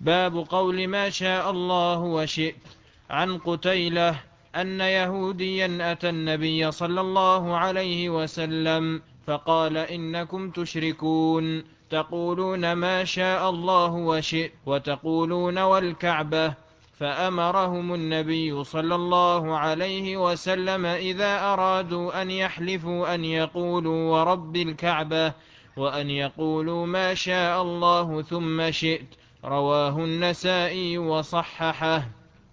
باب قول ما شاء الله وشئت. عن قتيلة أن يهوديا أتى النبي صلى الله عليه وسلم فقال إنكم تشركون تقولون ما شاء الله وشئت وتقولون والكعبة. فأمرهم النبي صلى الله عليه وسلم إذا أرادوا أن يحلفوا أن يقولوا ورب الكعبة وأن يقولوا ما شاء الله ثم شئت. رواه النسائي وصححه.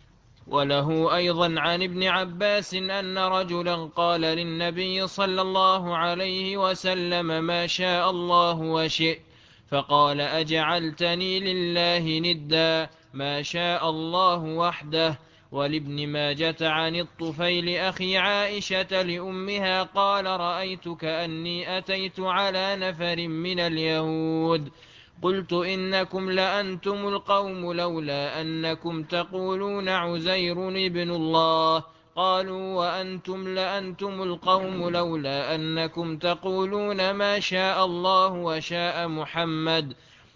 وله أيضا عن ابن عباس أن رجلا قال للنبي صلى الله عليه وسلم ما شاء الله وشئت فقال أجعلتني لله ندا ما شاء الله وحده. ولابن ماجة عن الطفيل أخي عائشة لأمها قال رأيت كأني أتيت على نفر من اليهود قلت إنكم لأنتم القوم لولا أنكم تقولون عزير ابن الله قالوا وأنتم لأنتم القوم لولا أنكم تقولون ما شاء الله وشاء محمد.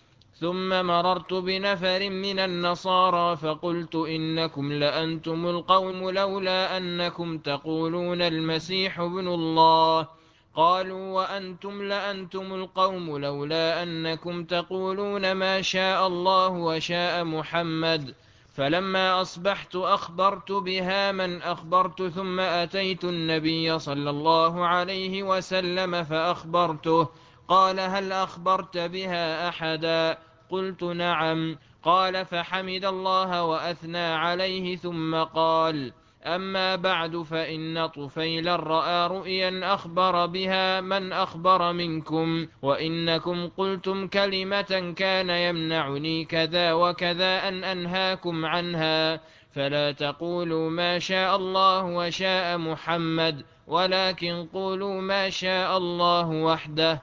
ثم مررت بنفر من النصارى فقلت إنكم لأنتم القوم لولا أنكم تقولون المسيح ابن الله قالوا وأنتم لأنتم القوم لولا أنكم تقولون ما شاء الله وشاء محمد. فلما أصبحت أخبرت بها من أخبرت ثم أتيت النبي صلى الله عليه وسلم فأخبرته قال هل أخبرت بها أحدا قلت نعم قال فحمد الله وأثنى عليه ثم قال أما بعد فإن طفيلا رأى رؤيا أخبر بها من أخبر منكم وإنكم قلتم كلمة كان يمنعني كذا وكذا أن أنهاكم عنها فلا تقولوا ما شاء الله وشاء محمد ولكن قولوا ما شاء الله وحده.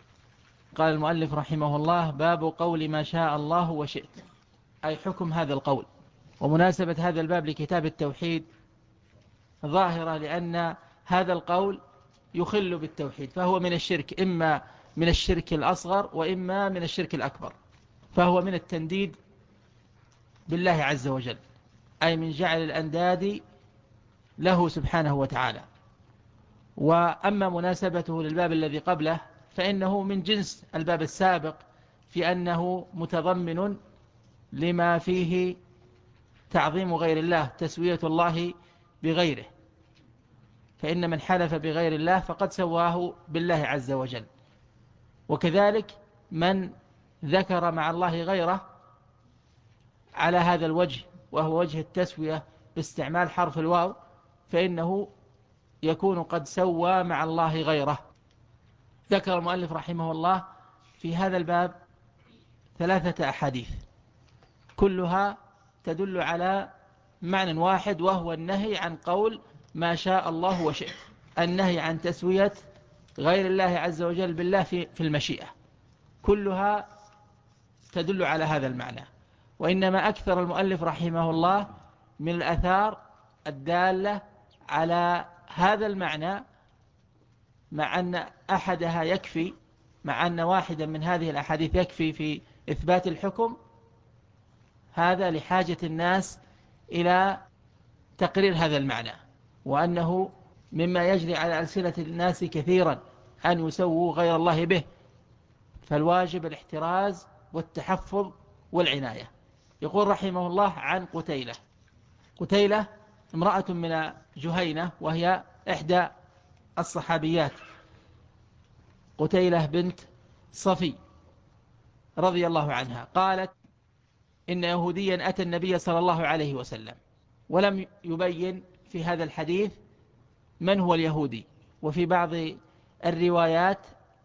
قال المؤلف رحمه الله باب قول ما شاء الله وشئت، أي حكم هذا القول. ومناسبة هذا الباب لكتاب التوحيد ظاهرة، لأن هذا القول يخل بالتوحيد، فهو من الشرك، إما من الشرك الأصغر وإما من الشرك الأكبر، فهو من التنديد بالله عز وجل، أي من جعل الأنداد له سبحانه وتعالى. وأما مناسبته للباب الذي قبله فإنه من جنس الباب السابق في أنه متضمن لما فيه تعظيم غير الله، تسوية الله بغيره، فإن من حلف بغير الله فقد سواه بالله عز وجل. وكذلك من ذكر مع الله غيره على هذا الوجه، وهو وجه التسوية باستعمال حرف الواو، فإنه يكون قد سوى مع الله غيره. ذكر المؤلف رحمه الله في هذا الباب 3 أحاديث كلها تدل على معنى واحد، وهو النهي عن قول ما شاء الله وشئت، النهي عن تسوية غير الله عز وجل بالله في المشيئة، كلها تدل على هذا المعنى. وإنما أكثر المؤلف رحمه الله من الآثار الدالة على هذا المعنى، مع أن أحدها يكفي، مع أن واحدا من هذه الأحاديث يكفي في إثبات الحكم، هذا لحاجة الناس إلى تقرير هذا المعنى، وأنه مما يجري على ألسنة الناس كثيرا أن يسووا غير الله به، فالواجب الاحتراز والتحفظ والعناية. يقول رحمه الله عن قتيلة. قتيلة امرأة من جهينة، وهي إحدى الصحابيات، قتيلة بنت صفي رضي الله عنها، قالت إن يهوديا أتى النبي صلى الله عليه وسلم، ولم يبين في هذا الحديث من هو اليهودي، وفي بعض الروايات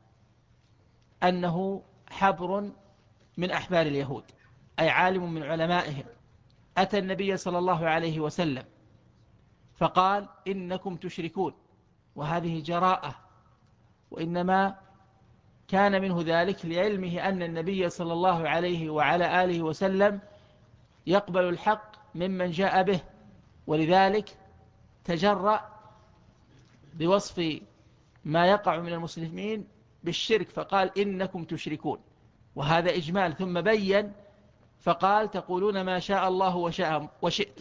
أنه حبر من أحبار اليهود، أي عالم من علمائهم، أتى النبي صلى الله عليه وسلم فقال إنكم تشركون، وهذه جراءة، وإنما كان منه ذلك لعلمه أن النبي صلى الله عليه وعلى آله وسلم يقبل الحق ممن جاء به، ولذلك تجرأ بوصف ما يقع من المسلمين بالشرك فقال إنكم تشركون، وهذا إجمال، ثم بين فقال تقولون ما شاء الله وشئت،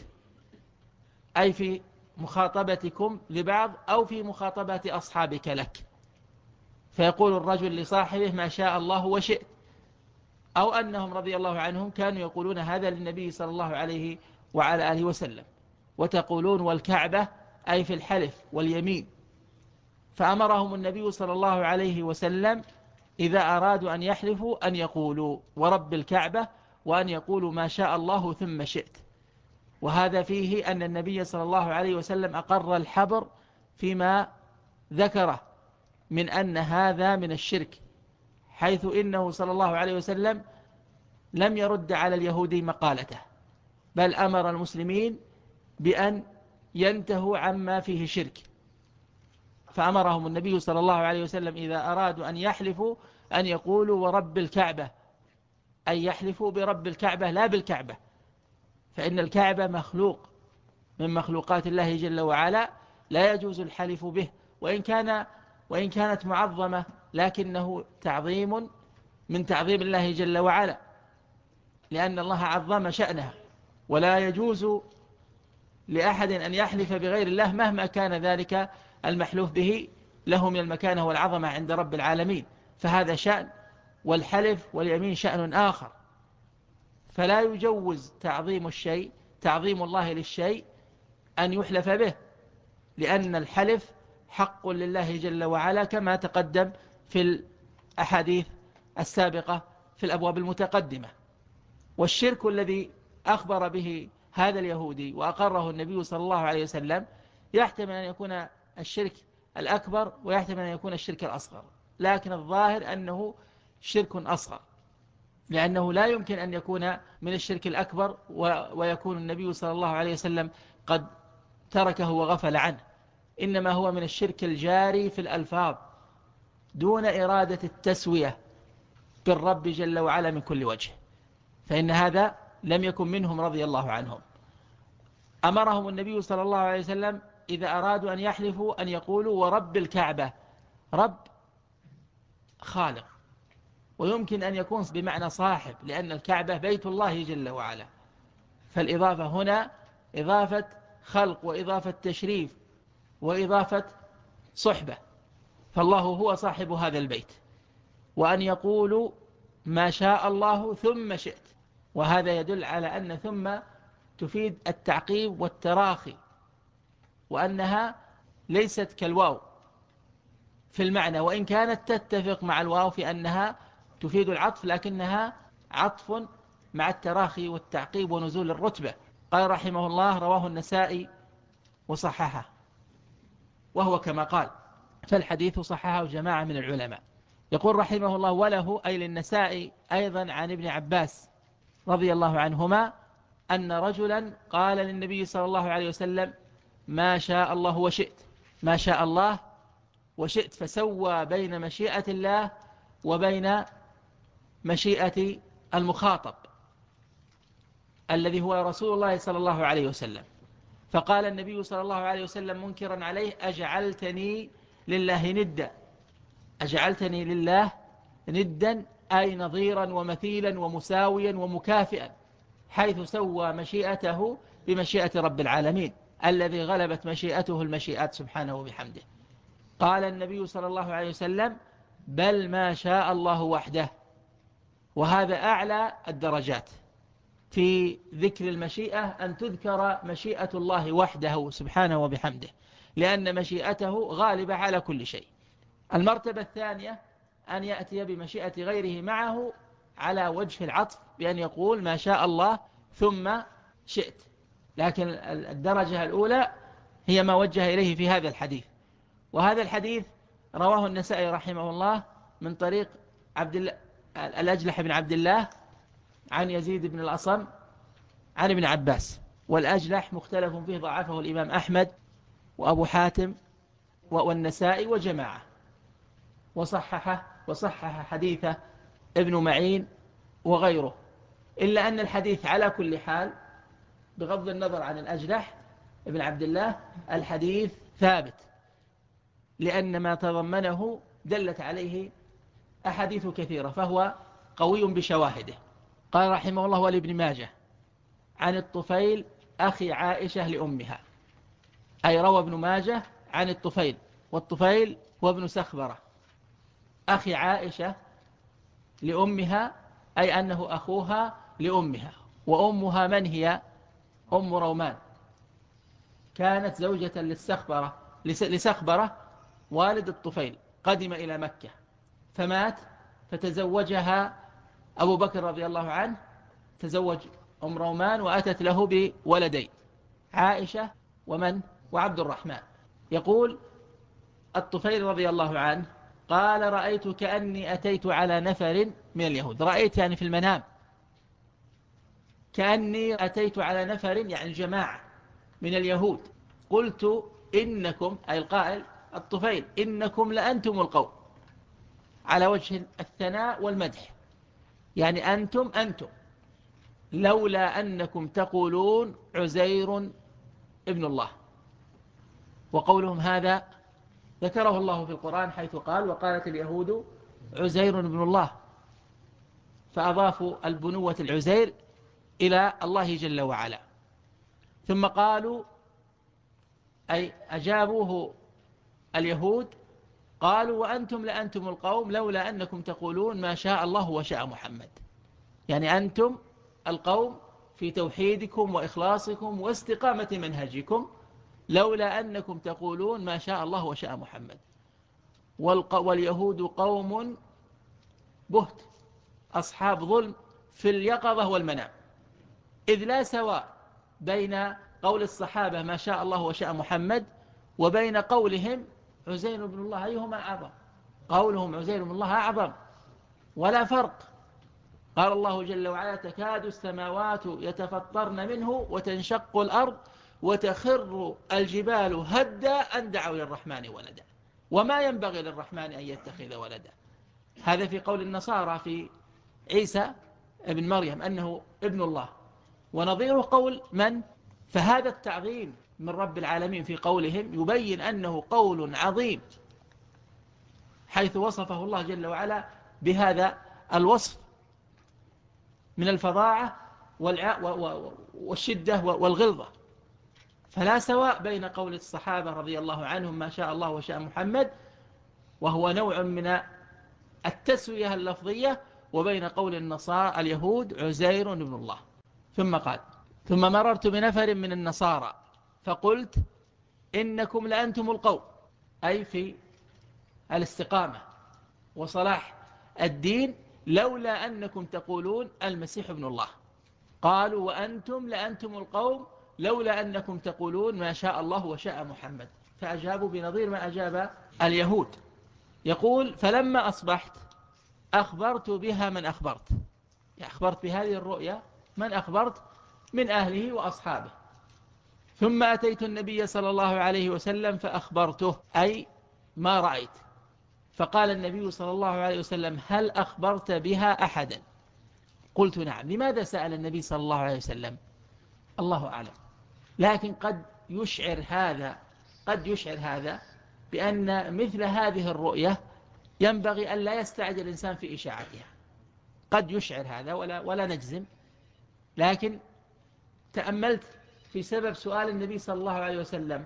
أي في مخاطبتكم لبعض أو في مخاطبة أصحابك لك، فيقول الرجل لصاحبه ما شاء الله وشئت، أو أنهم رضي الله عنهم كانوا يقولون هذا للنبي صلى الله عليه وعلى آله وسلم. وتقولون والكعبة، أي في الحلف واليمين. فأمرهم النبي صلى الله عليه وسلم إذا أرادوا أن يحلفوا أن يقولوا ورب الكعبة، وأن يقولوا ما شاء الله ثم شئت. وهذا فيه أن النبي صلى الله عليه وسلم أقر الحبر فيما ذكره من أن هذا من الشرك، حيث إنه صلى الله عليه وسلم لم يرد على اليهودي مقالته، بل أمر المسلمين بأن ينتهوا عما فيه شرك. فأمرهم النبي صلى الله عليه وسلم إذا أرادوا أن يحلفوا أن يقولوا ورب الكعبة، أي يحلفوا برب الكعبة لا بالكعبة، فإن الكعبة مخلوق من مخلوقات الله جل وعلا، لا يجوز الحلف به، وإن كانت معظمة، لكنه تعظيم من تعظيم الله جل وعلا، لأن الله عظم شأنها. ولا يجوز لأحد أن يحلف بغير الله مهما كان ذلك المحلوف به له من المكانة والعظمة عند رب العالمين، فهذا شأن، والحلف واليمين شأن آخر. فلا يجوز تعظيم الله للشيء أن يحلف به، لأن الحلف حق لله جل وعلا كما تقدم في الأحاديث السابقة في الأبواب المتقدمة. والشرك الذي أخبر به هذا اليهودي وأقره النبي صلى الله عليه وسلم يحتمل أن يكون الشرك الأكبر ويحتمل أن يكون الشرك الأصغر، لكن الظاهر أنه شرك أصغر، لأنه لا يمكن أن يكون من الشرك الأكبر ويكون النبي صلى الله عليه وسلم قد تركه وغفل عنه، إنما هو من الشرك الجاري في الألفاظ دون إرادة التسوية بالرب جل وعلا من كل وجه، فإن هذا لم يكن منهم رضي الله عنهم. أمرهم النبي صلى الله عليه وسلم إذا أرادوا أن يحلفوا أن يقولوا ورب الكعبة. رب خالق، ويمكن أن يكون بمعنى صاحب، لأن الكعبة بيت الله جل وعلا، فالإضافة هنا إضافة خلق وإضافة تشريف وإضافة صحبة، فالله هو صاحب هذا البيت. وأن يقولوا ما شاء الله ثم شئت، وهذا يدل على أن ثم تفيد التعقيب والتراخي، وأنها ليست كالواو في المعنى، وإن كانت تتفق مع الواو في أنها تفيد العطف، لكنها عطف مع التراخي والتعقيب ونزول الرتبة. قال رحمه الله رواه النسائي وصححه، وهو كما قال، فالحديث صححه جماعة من العلماء. يقول رحمه الله وله أي للنسائي أيضا عن ابن عباس رضي الله عنهما أن رجلا قال للنبي صلى الله عليه وسلم ما شاء الله وشئت، ما شاء الله وشئت، فسوى بين مشيئة الله وبين مشيئة المخاطب الذي هو رسول الله صلى الله عليه وسلم. فقال النبي صلى الله عليه وسلم منكرا عليه أجعلتني لله ندا، أجعلتني لله ندا أي نظيرا ومثيلا ومساويا ومكافئا، حيث سوى مشيئته بمشيئة رب العالمين الذي غلبت مشيئته المشيئات سبحانه وبحمده. قال النبي صلى الله عليه وسلم بل ما شاء الله وحده، وهذا أعلى الدرجات في ذكر المشيئة، أن تذكر مشيئة الله وحده سبحانه وبحمده، لأن مشيئته غالبة على كل شيء. المرتبة الثانية أن يأتي بمشيئة غيره معه على وجه العطف، بأن يقول ما شاء الله ثم شئت، لكن الدرجة الأولى هي ما وجه إليه في هذا الحديث. وهذا الحديث رواه النسائي رحمه الله من طريق الأجلح بن عبد الله عن يزيد بن الأصم عن ابن عباس، والأجلح مختلف فيه، ضعفه الإمام أحمد وأبو حاتم والنسائي وجماعة، وصحح حديثه ابن معين وغيره، إلا أن الحديث على كل حال بغض النظر عن الأجلح ابن عبد الله الحديث ثابت، لأن ما تضمنه دلت عليه أحاديث كثيرة، فهو قوي بشواهده. قال رحمه الله ولابن ماجه عن الطفيل أخي عائشة لأمها، أي روى ابن ماجه عن الطفيل، والطفيل هو ابن سخبرة أخي عائشة لأمها، أي أنه أخوها لأمها. وأمها من هي؟ أم رومان، كانت زوجة لسخبرة والد الطفيل، قدم إلى مكة فمات، فتزوجها أبو بكر رضي الله عنه، تزوج أم رومان وأتت له بولدين، عائشة وعبد الرحمن. يقول الطفيل رضي الله عنه قال رأيت كأني أتيت على نفر من اليهود، رأيت يعني في المنام، كأني أتيت على نفر يعني جماعة من اليهود، قلت إنكم، أي القائل الطفيل، إنكم لأنتم القوم، على وجه الثناء والمدح، يعني أنتم لولا أنكم تقولون عزير ابن الله. وقولهم هذا ذكره الله في القرآن حيث قال وقالت اليهود عزير ابن الله، فأضافوا البنوة العزير إلى الله جل وعلا. ثم قالوا، أي أجابوه اليهود، قالوا وأنتم لأنتم القوم لولا أنكم تقولون ما شاء الله وشاء محمد، يعني أنتم القوم في توحيدكم وإخلاصكم واستقامة منهجكم، لولا أنكم تقولون ما شاء الله وشاء محمد. واليهود قوم بهت، أصحاب ظلم في اليقظة والمنام، إذ لا سواء بين قول الصحابة ما شاء الله وشاء محمد وبين قولهم عزير بن الله، أيهما أعظم؟ قولهم عزير بن الله أعظم، ولا فرق. قال الله جل وعلا تكاد السماوات يتفطرن منه وتنشق الأرض وتخر الجبال هدا أن دعوا للرحمن ولدا وما ينبغي للرحمن أن يتخذ ولدا. هذا في قول النصارى في عيسى ابن مريم أنه ابن الله، ونظيره قول من؟ فهذا التعظيم من رب العالمين في قولهم يبين أنه قول عظيم، حيث وصفه الله جل وعلا بهذا الوصف من الفظاعة والشدة والغلظة. فلا سواء بين قول الصحابة رضي الله عنهم ما شاء الله وشاء محمد، وهو نوع من التسوية اللفظية، وبين قول النصارى اليهود عزير ابن الله. ثم قال ثم مررت بنفر من النصارى فقلت إنكم لأنتم القوم، أي في الاستقامة وصلاح الدين، لولا أنكم تقولون المسيح ابن الله. قالوا وأنتم لأنتم القوم لولا أنكم تقولون ما شاء الله وشاء محمد، فأجابوا بنظير ما أجاب اليهود. يقول فلما أصبحت أخبرت بها من أخبرت، يعني أخبرت بهذه الرؤيا من أخبرت من أهله وأصحابه. ثم أتيت النبي صلى الله عليه وسلم فأخبرته، أي ما رأيت. فقال النبي صلى الله عليه وسلم هل أخبرت بها أحدا؟ قلت نعم. لماذا سأل النبي صلى الله عليه وسلم؟ الله أعلم، لكن قد يشعر هذا بأن مثل هذه الرؤية ينبغي أن لا يستعجل الإنسان في إشاعتها. قد يشعر هذا ولا نجزم، لكن تأملت في سبب سؤال النبي صلى الله عليه وسلم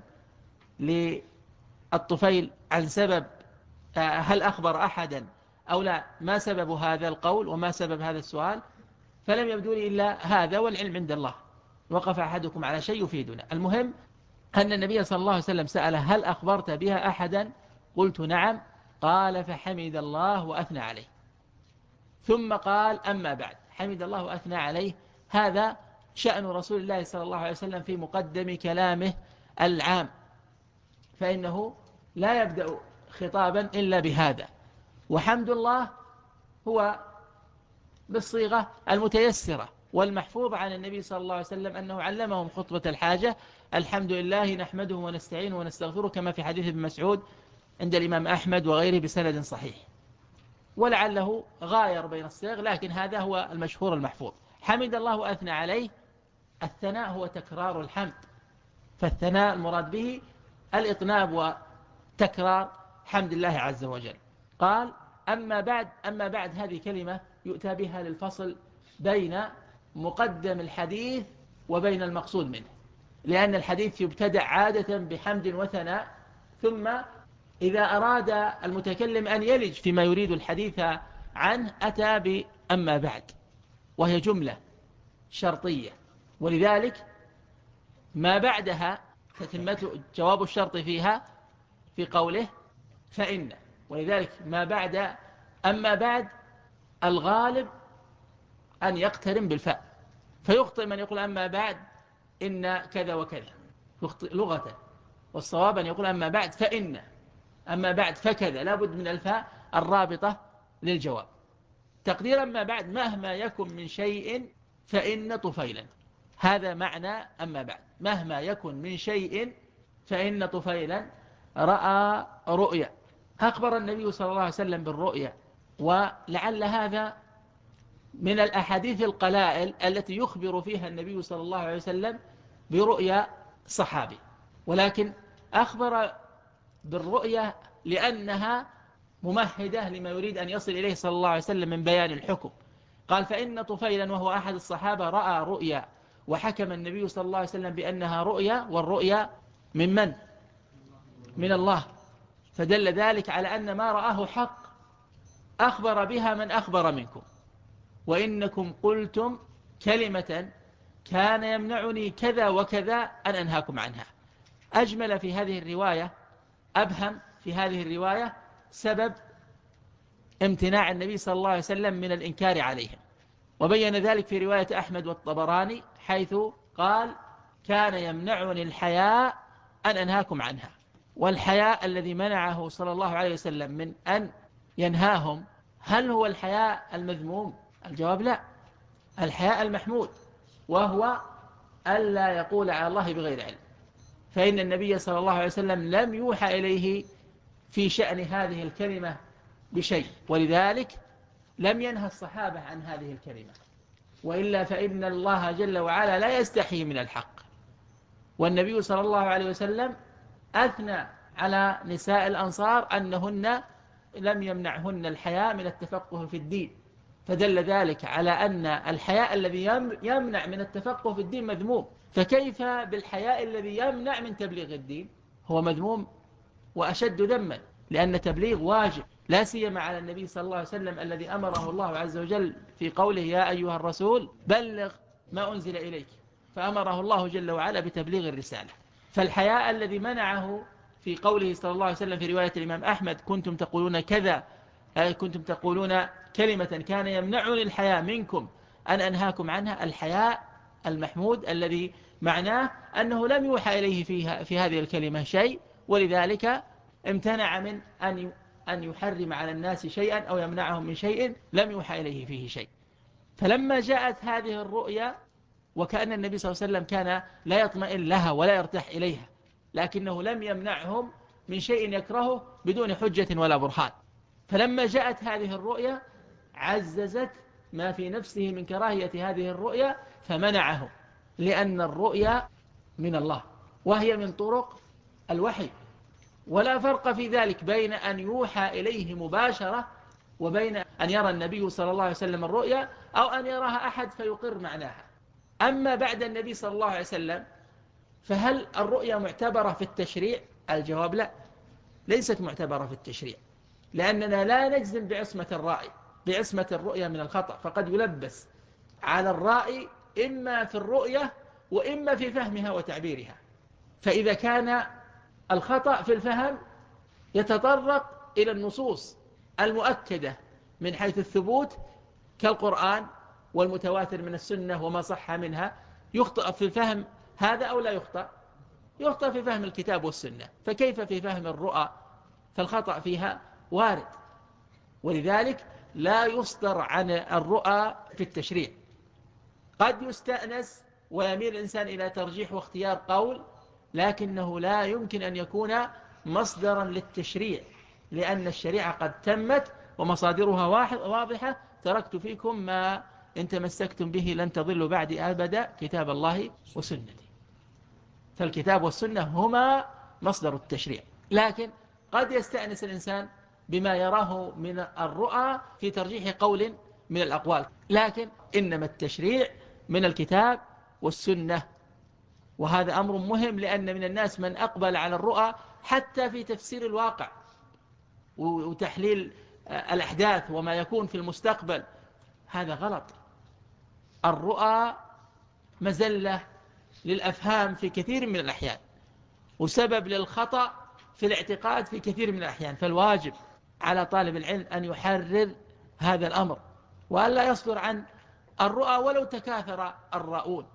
للطفيل عن سبب هل أخبر أحدا أو لا، ما سبب هذا القول وما سبب هذا السؤال، فلم يبدو لي إلا هذا، والعلم عند الله، وقف أحدكم على شيء يفيدنا. المهم أن النبي صلى الله عليه وسلم سأله هل أخبرت بها أحدا؟ قلت نعم. قال فحمد الله وأثنى عليه، ثم قال أما بعد. حمد الله وأثنى عليه، هذا شأن رسول الله صلى الله عليه وسلم في مقدم كلامه العام، فإنه لا يبدأ خطابا إلا بهذا. وحمد الله هو بالصيغة المتيسرة والمحفوظ عن النبي صلى الله عليه وسلم أنه علمهم خطبة الحاجة: الحمد لله نحمده ونستعينه ونستغفره، كما في حديث ابن مسعود عند الإمام أحمد وغيره بسند صحيح. ولعله غاير بين الصيغ، لكن هذا هو المشهور المحفوظ. حمد الله وأثنى عليه، الثناء هو تكرار الحمد، فالثناء المراد به الإطناب وتكرار حمد الله عز وجل. قال أما بعد هذه كلمة يؤتى بها للفصل بين مقدم الحديث وبين المقصود منه، لأن الحديث يبتدأ عادة بحمد وثناء، ثم إذا أراد المتكلم أن يلج فيما يريد الحديث عنه أتى بأما بعد، وهي جملة شرطية، ولذلك ما بعدها تتمة جواب الشرط فيها في قوله فإن، ولذلك ما بعد أما بعد الغالب أن يقترن بالفاء، فيخطئ من يقول أما بعد إن كذا وكذا، يخطئ لغة، والصواب أن يقول أما بعد فإن، أما بعد فكذا، لابد من الفاء الرابطة للجواب. تقدير أما بعد مهما يكن من شيء فإن طفيلا، هذا معنى أما بعد، مهما يكن من شيء فإن طفيلا رأى رؤيا. أخبر النبي صلى الله عليه وسلم بالرؤيا، ولعل هذا من الأحاديث القلائل التي يخبر فيها النبي صلى الله عليه وسلم برؤيا صحابي، ولكن أخبر بالرؤيا لأنها ممهدة لما يريد أن يصل إليه صلى الله عليه وسلم من بيان الحكم. قال فإن طفيلا وهو أحد الصحابة رأى رؤيا، وحكم النبي صلى الله عليه وسلم بأنها رؤيا، والرؤيا من من؟ من الله، فدل ذلك على أن ما رآه حق، أخبر بها من أخبر منكم، وإنكم قلتم كلمة كان يمنعني كذا وكذا أن أنهاكم عنها. أجمل في هذه الرواية، أبهم في هذه الرواية سبب امتناع النبي صلى الله عليه وسلم من الإنكار عليهم، وبين ذلك في رواية أحمد والطبراني حيث قال كان يمنعني الحياء أن أنهاكم عنها. والحياء الذي منعه صلى الله عليه وسلم من أن ينهاهم، هل هو الحياء المذموم؟ الجواب لا، الحياء المحمود، وهو ألا يقول على الله بغير علم، فإن النبي صلى الله عليه وسلم لم يوحى إليه في شأن هذه الكلمة بشيء، ولذلك لم ينهى الصحابة عن هذه الكلمة، وإلا فإن الله جل وعلا لا يستحي من الحق. والنبي صلى الله عليه وسلم أثنى على نساء الأنصار أنهن لم يمنعهن الحياء من التفقه في الدين، فدل ذلك على أن الحياء الذي يمنع من التفقه في الدين مذموم، فكيف بالحياء الذي يمنع من تبليغ الدين؟ هو مذموم وأشد ذما، لأن تبليغ واجب، لا سيما على النبي صلى الله عليه وسلم الذي أمره الله عز وجل في قوله يا أيها الرسول بلغ ما أنزل إليك، فأمره الله جل وعلا بتبليغ الرسالة. فالحياء الذي منعه في قوله صلى الله عليه وسلم في رواية الإمام أحمد كنتم تقولون كذا، كنتم تقولون كلمة كان يمنعني الحياء منكم أن أنهاكم عنها، الحياء المحمود الذي معناه أنه لم يوحى إليه في هذه الكلمة شيء، ولذلك امتنع من أن يحرم على الناس شيئا أو يمنعهم من شيء لم يوحى إليه فيه شيء. فلما جاءت هذه الرؤيا، وكأن النبي صلى الله عليه وسلم كان لا يطمئن لها ولا يرتاح إليها، لكنه لم يمنعهم من شيء يكرهه بدون حجة ولا برهان، فلما جاءت هذه الرؤيا عززت ما في نفسه من كراهية هذه الرؤيا فمنعه، لأن الرؤيا من الله وهي من طرق الوحي، ولا فرق في ذلك بين أن يوحى إليه مباشرة وبين أن يرى النبي صلى الله عليه وسلم الرؤيا أو أن يراها أحد فيقر معناها. أما بعد النبي صلى الله عليه وسلم فهل الرؤيا معتبرة في التشريع؟ الجواب لا، ليست معتبرة في التشريع، لأننا لا نجزم بعصمة الرائي، بعصمة الرؤيا من الخطأ، فقد يلبس على الرائي إما في الرؤيا وإما في فهمها وتعبيرها، فإذا كان الخطأ في الفهم يتطرق إلى النصوص المؤكدة من حيث الثبوت كالقرآن والمتواتر من السنة وما صح منها، يخطأ في الفهم هذا أو لا يخطأ؟ يخطأ في فهم الكتاب والسنة، فكيف في فهم الرؤى؟ فالخطأ فيها وارد، ولذلك لا يصدر عن الرؤى في التشريع. قد يستأنس ويميل الإنسان إلى ترجيح واختيار قول، لكنه لا يمكن أن يكون مصدرا للتشريع، لأن الشريعة قد تمت ومصادرها واضحة، تركت فيكم ما إن تمسكتم به لن تضلوا بعد أبدا كتاب الله وسنتي. فالكتاب والسنة هما مصدر التشريع، لكن قد يستأنس الإنسان بما يراه من الرؤى في ترجيح قول من الأقوال، لكن إنما التشريع من الكتاب والسنة. وهذا أمر مهم، لأن من الناس من أقبل على الرؤى حتى في تفسير الواقع وتحليل الأحداث وما يكون في المستقبل. هذا غلط. الرؤى مزلة للأفهام في كثير من الأحيان، وسبب للخطأ في الاعتقاد في كثير من الأحيان. فالواجب على طالب العلم أن يحرر هذا الأمر، وأن لا يصدر عن الرؤى ولو تكاثر الرؤون،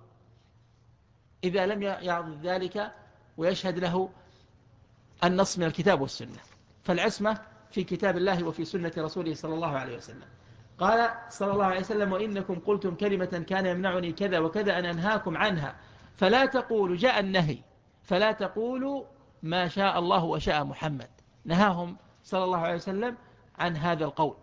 إذا لم يعضد ذلك ويشهد له النص من الكتاب والسنة. فالعصمة في كتاب الله وفي سنة رسوله صلى الله عليه وسلم. قال صلى الله عليه وسلم: وإنكم قلتم كلمة كان يمنعني كذا وكذا أن أنهاكم عنها فلا تقولوا، جاء النهي، فلا تقولوا ما شاء الله وشاء محمد. نهاهم صلى الله عليه وسلم عن هذا القول،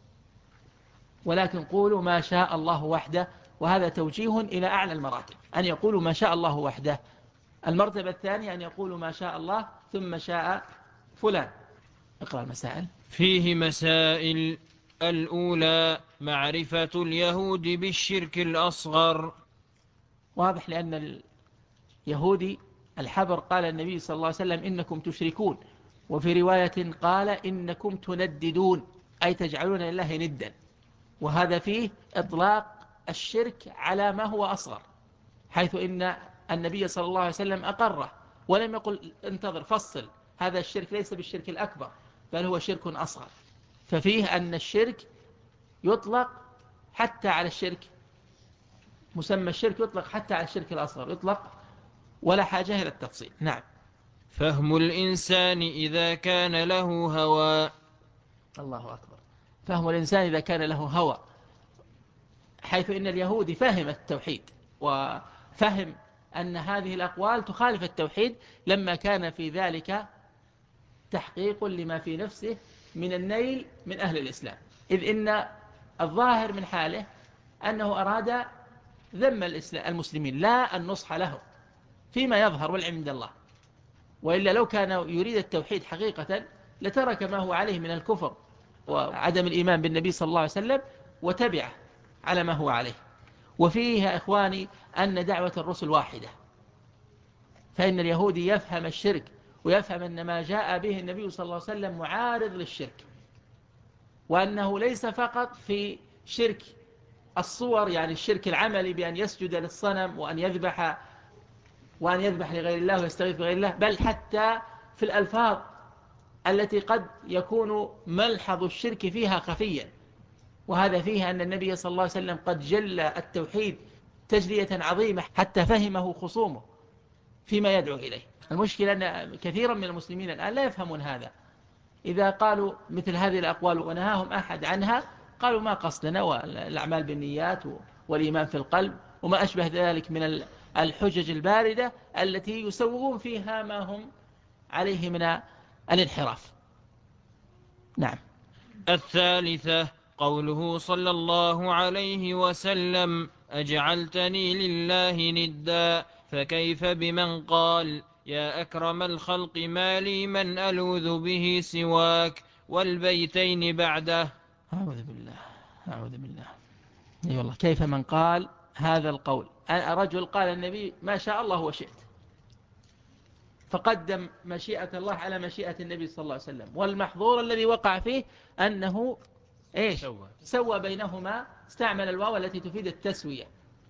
ولكن قولوا ما شاء الله وحده. وهذا توجيه إلى أعلى المراتب، أن يقولوا ما شاء الله وحده. المرتبة الثانية أن يقولوا ما شاء الله ثم شاء فلان. اقرأ المسائل. فيه مسائل. الأولى معرفة اليهود بالشرك الأصغر. واضح، لأن اليهودي الحبر قال النبي صلى الله عليه وسلم: إنكم تشركون. وفي رواية قال: إنكم تنددون، أي تجعلون لله ندا. وهذا فيه إطلاق الشرك على ما هو أصغر، حيث إن النبي صلى الله عليه وسلم أقره ولم يقل انتظر فصل، هذا الشرك ليس بالشرك الأكبر بل هو شرك أصغر. ففيه أن الشرك يطلق حتى على الشرك، مسمى الشرك يطلق حتى على الشرك الأصغر، يطلق ولا حاجة إلى التفصيل. نعم. فهم الإنسان إذا كان له هوى. الله أكبر. فهم الإنسان إذا كان له هوى، حيث إن اليهودي فهم التوحيد وفهم أن هذه الأقوال تخالف التوحيد، لما كان في ذلك تحقيق لما في نفسه من النيل من أهل الإسلام. إذ إن الظاهر من حاله أنه أراد ذم المسلمين لا النصح له فيما يظهر والعلم عند الله. وإلا لو كان يريد التوحيد حقيقة لترك ما هو عليه من الكفر وعدم الإيمان بالنبي صلى الله عليه وسلم وتبعه على ما هو عليه. وفيه يا إخواني أن دعوة الرسل واحدة، فإن اليهودي يفهم الشرك ويفهم أن ما جاء به النبي صلى الله عليه وسلم معارض للشرك، وأنه ليس فقط في شرك الصور، يعني الشرك العملي بأن يسجد للصنم وأن يذبح لغير الله ويستغيث بغير الله، بل حتى في الألفاظ التي قد يكون ملحظ الشرك فيها خفيا. وهذا فيه أن النبي صلى الله عليه وسلم قد جل التوحيد تجلية عظيمة حتى فهمه خصومه فيما يدعو إليه. المشكلة أن كثيرا من المسلمين الآن لا يفهمون هذا. إذا قالوا مثل هذه الأقوال ونهاهم أحد عنها قالوا ما قصدنا، والأعمال بالنيات والإيمان في القلب وما أشبه ذلك من الحجج الباردة التي يسوغون فيها ما هم عليه من الانحراف. نعم. الثالثة قوله صلى الله عليه وسلم: أجعلتني لله ندا، فكيف بمن قال: يا أكرم الخلق ما لي من ألوذ به سواك، والبيتين بعده. أعوذ بالله أعوذ بالله. أي والله، كيف من قال هذا القول؟ رجل قال النبي ما شاء الله وشئت، فقدم مشيئة الله على مشيئة النبي صلى الله عليه وسلم، والمحظور الذي وقع فيه أنه إيش؟ سوى بينهما، استعمل الواو التي تفيد التسوية.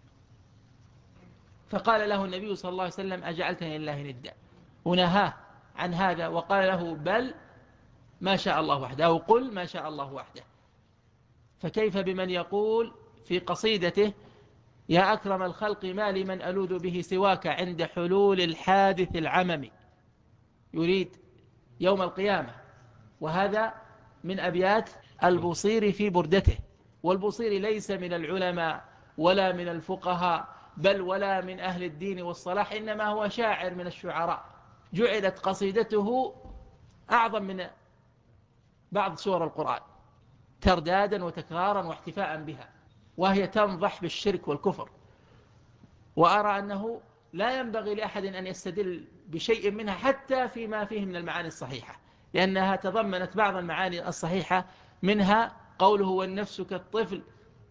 فقال له النبي صلى الله عليه وسلم: أجعلتني لله ندا، ونهاه عن هذا وقال له: بل ما شاء الله وحده، أو قل ما شاء الله وحده. فكيف بمن يقول في قصيدته: يا أكرم الخلق ما لي من ألوذ به سواك عند حلول الحادث العمم، يريد يوم القيامة. وهذا من أبيات البوصيري في بردته، والبوصيري ليس من العلماء ولا من الفقهاء بل ولا من أهل الدين والصلاح، إنما هو شاعر من الشعراء. جعلت قصيدته أعظم من بعض سور القرآن تردادا وتكرارا واحتفاء بها، وهي تنضح بالشرك والكفر. وأرى أنه لا ينبغي لأحد أن يستدل بشيء منها حتى فيما فيه من المعاني الصحيحة، لأنها تضمنت بعض المعاني الصحيحة، منها قوله: والنفس كالطفل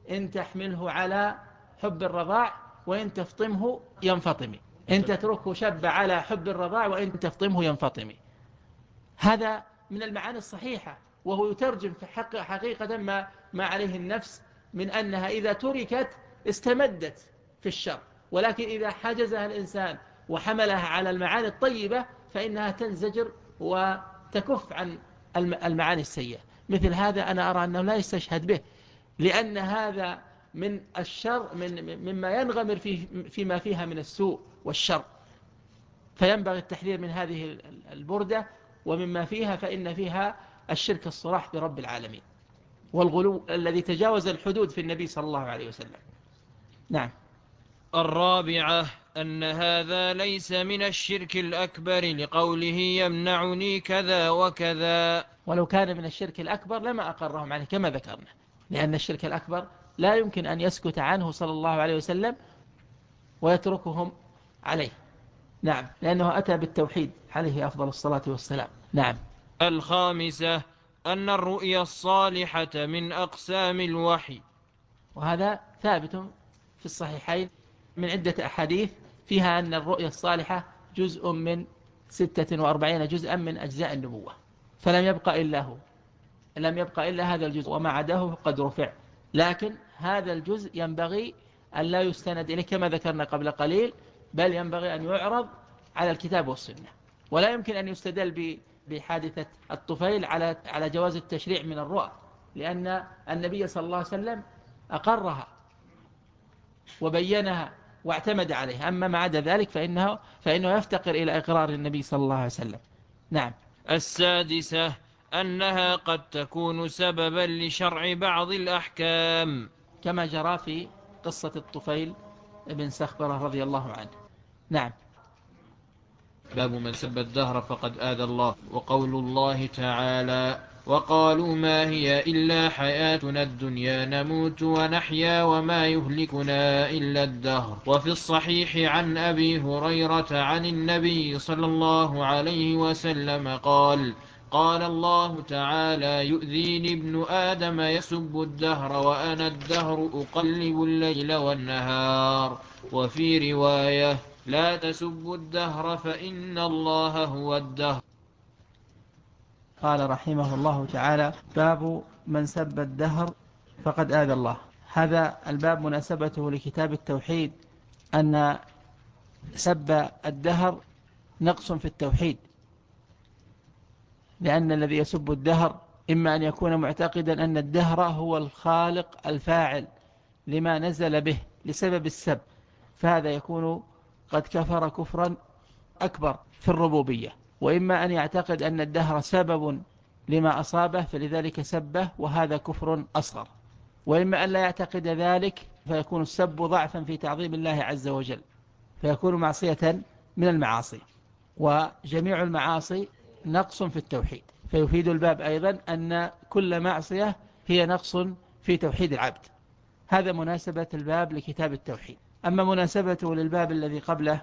إن تحمله على حب الرضاع وإن تفطمه ينفطم، إن تتركه شب على حب الرضاع وإن تفطمه ينفطم. هذا من المعاني الصحيحة، وهو يترجم في حقيقة ما عليه النفس من أنها إذا تركت استمدت في الشر، ولكن إذا حجزها الإنسان وحملها على المعاني الطيبة فإنها تنزجر وتكف عن المعاني السيئة. مثل هذا أنا أرى أنه لا يستشهد به، لأن هذا من الشر مما ينغمر فيما فيها من السوء والشر، فينبغي التحذير من هذه البردة ومما فيها، فإن فيها الشرك الصراح برب العالمين والغلو الذي تجاوز الحدود في النبي صلى الله عليه وسلم. نعم. الرابعة أن هذا ليس من الشرك الأكبر لقوله يمنعني كذا وكذا، ولو كان من الشرك الأكبر لما أقرهم عليه كما ذكرنا، لأن الشرك الأكبر لا يمكن أن يسكت عنه صلى الله عليه وسلم ويتركهم عليه. نعم، لأنه أتى بالتوحيد عليه أفضل الصلاة والسلام. نعم. الخامسة أن الرؤيا الصالحة من أقسام الوحي، وهذا ثابت في الصحيحين من عدة أحاديث فيها أن الرؤيا الصالحة جزء من 46 جزءا من أجزاء النبوة، فلم يبقى إلا هو، لم يبقى إلا هذا الجزء، وما عداه قد رفع. لكن هذا الجزء ينبغي أن لا يستند إليه كما ذكرنا قبل قليل، بل ينبغي أن يعرض على الكتاب والسنة، ولا يمكن أن يستدل بحادثة الطفيل على جواز التشريع من الرؤى، لأن النبي صلى الله عليه وسلم أقرها وبينها واعتمد عليها، أما ما عدا ذلك فإنه يفتقر إلى إقرار النبي صلى الله عليه وسلم. نعم. السادسة أنها قد تكون سببا لشرع بعض الأحكام، كما جرى في قصة الطفيل بن سخبرة رضي الله عنه. نعم. باب من سب الدهر فقد آذى الله. وقول الله تعالى وقالوا ما هي إلا حياتنا الدنيا نموت ونحيا وما يهلكنا إلا الدهر. وفي الصحيح عن أبي هريرة عن النبي صلى الله عليه وسلم قال قال الله تعالى يؤذيني ابن آدم يسب الدهر وأنا الدهر أقلب الليل والنهار. وفي رواية لا تسبوا الدهر فإن الله هو الدهر. قال رحمه الله تعالى باب من سب الدهر فقد آذى الله. هذا الباب مناسبته لكتاب التوحيد، أن سب الدهر نقص في التوحيد، لأن الذي يسب الدهر إما أن يكون معتقدا أن الدهر هو الخالق الفاعل لما نزل به لسبب السب، فهذا يكون قد كفر كفرا أكبر في الربوبية، وإما أن يعتقد أن الدهر سبب لما أصابه فلذلك سبه، وهذا كفر أصغر، وإما أن لا يعتقد ذلك فيكون السب ضعفا في تعظيم الله عز وجل، فيكون معصية من المعاصي، وجميع المعاصي نقص في التوحيد. فيفيد الباب أيضا أن كل معصية هي نقص في توحيد العبد. هذا مناسبة الباب لكتاب التوحيد. أما مناسبته للباب الذي قبله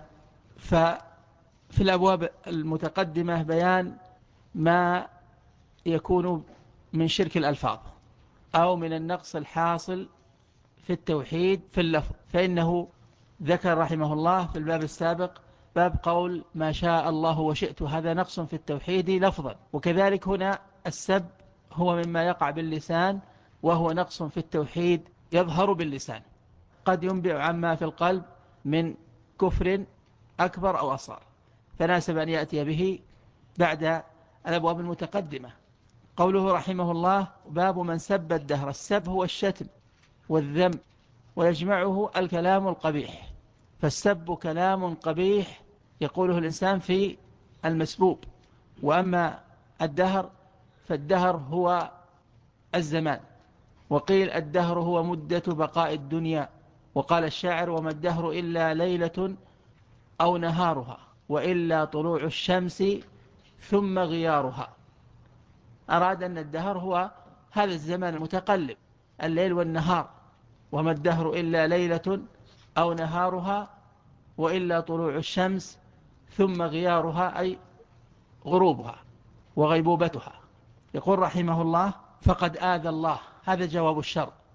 ففي الأبواب المتقدمة بيان ما يكون من شرك الألفاظ أو من النقص الحاصل في التوحيد في اللفظ، فإنه ذكر رحمه الله في الباب السابق باب قول ما شاء الله وشئت، هذا نقص في التوحيد لفظا، وكذلك هنا السب هو مما يقع باللسان وهو نقص في التوحيد يظهر باللسان، قد ينبئ عما في القلب من كفر أكبر أو أصغر، فناسب أن يأتي به بعد الأبواب المتقدمة. قوله رحمه الله باب من سب الدهر، السب هو الشتم والذم، ويجمعه الكلام القبيح، فالسب كلام قبيح يقوله الإنسان في المسبوب. وأما الدهر فالدهر هو الزمان، وقيل الدهر هو مدة بقاء الدنيا، وقال الشاعر وما الدهر إلا ليلة أو نهارها وإلا طلوع الشمس ثم غيارها. أراد أن الدهر هو هذا الزمان المتقلب الليل والنهار، وما الدهر إلا ليلة أو نهارها وإلا طلوع الشمس ثم غيارها أي غروبها وغيبوبتها. يقول رحمه الله فقد آذى الله، هذا جواب الشر،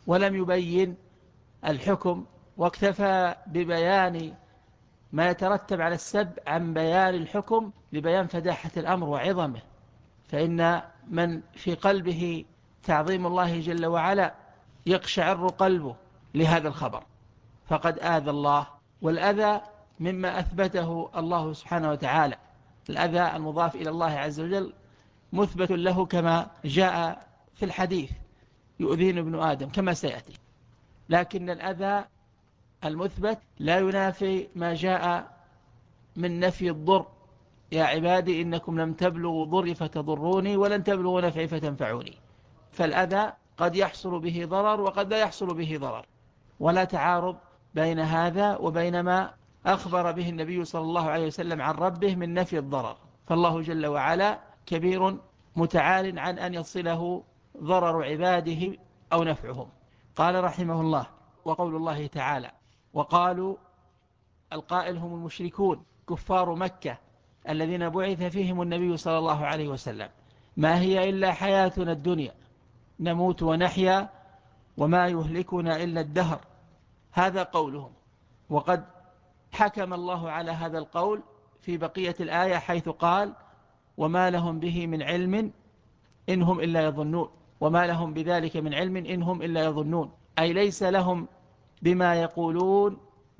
ولم يبين الحكم، واكتفى ببيان ما يترتب على السب عن بيان الحكم لبيان فداحة الأمر وعظمه. فإن من في قلبه تعظيم الله جل وعلا يقشعر قلبه لهذا الخبر، فقد آذى الله. والأذى مما أثبته الله سبحانه وتعالى، الأذى المضاف إلى الله عز وجل مثبت له كما جاء في الحديث: يؤذين ابن آدم، كما سيأتي. لكن الأذى المثبت لا ينافي ما جاء من نفي الضر: يا عبادي إنكم لم تبلغوا ضري فتضروني ولن تبلغوا نفعي فتنفعوني. فالأذى قد يحصل به ضرر وقد لا يحصل به ضرر، ولا تعارض بين هذا وبين ما أخبر به النبي صلى الله عليه وسلم عن ربه من نفي الضرر. فالله جل وعلا كبير متعال عن أن يصله ضرر عباده أو نفعهم. قال رحمه الله: وقول الله تعالى: وقالوا، القائل هم المشركون كفار مكة الذين بعث فيهم النبي صلى الله عليه وسلم: ما هي إلا حياتنا الدنيا نموت ونحيا وما يهلكنا إلا الدهر. هذا قولهم. وقد حكم الله على هذا القول في بقية الآية حيث قال: وما لهم به من علم إنهم إلا يظنون. وما لهم بذلك من علم إنهم إلا يظنون، أي ليس لهم بما يقولون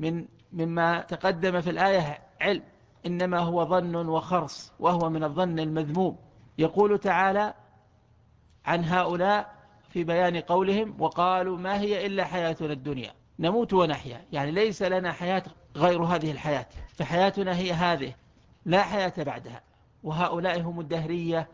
مما تقدم في الآية علم، إنما هو ظن وخرص، وهو من الظن المذموم. يقول تعالى عن هؤلاء في بيان قولهم: وقالوا ما هي إلا حياتنا الدنيا نموت ونحيا، يعني ليس لنا حياة غير هذه الحياة، فحياتنا هي هذه، لا حياة بعدها. وهؤلاء هم الدهرية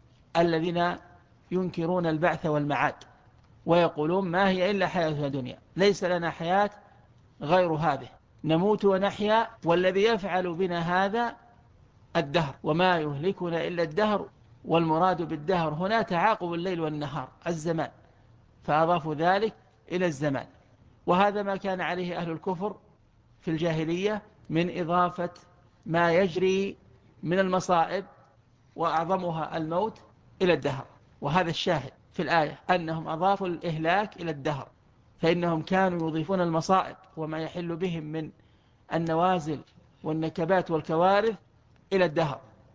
الذين ينكرون البعث والمعاد، ويقولون ما هي إلا حياتنا الدنيا، ليس لنا حياة غير هذه، نموت ونحيا، والذي يفعل بنا هذا الدهر، وما يهلكنا إلا الدهر. والمراد بالدهر هنا تعاقب الليل والنهار، الزمان، فأضافوا ذلك إلى الزمان. وهذا ما كان عليه أهل الكفر في الجاهلية من إضافة ما يجري من المصائب وأعظمها الموت إلى الدهر. وهذا الشاهد في الآية أنهم أضافوا الإهلاك إلى الدهر، فإنهم كانوا يضيفون المصائب وما يحل بهم من النوازل والنكبات والكوارث إلى الدهر،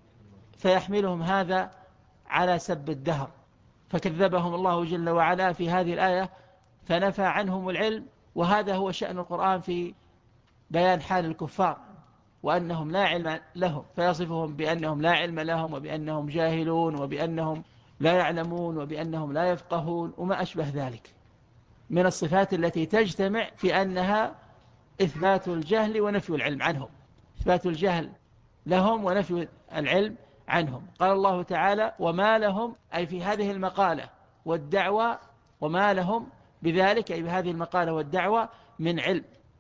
فيحملهم هذا على سب الدهر. فكذبهم الله جل وعلا في هذه الآية فنفى عنهم العلم. وهذا هو شأن القرآن في بيان حال الكفار، وأنهم لا علم لهم، فيصفهم بأنهم لا علم لهم، وبأنهم جاهلون، وبأنهم لا يعلمون، وبأنهم لا يفقهون، وما أشبه ذلك من الصفات التي تجتمع في أنها إثبات الجهل ونفي العلم عنهم، إثبات الجهل لهم ونفي العلم عنهم. قال الله تعالى: وما لهم، أي في هذه المقالة والدعوة، وما لهم بذلك، أي بهذه المقالة والدعوة، من علم،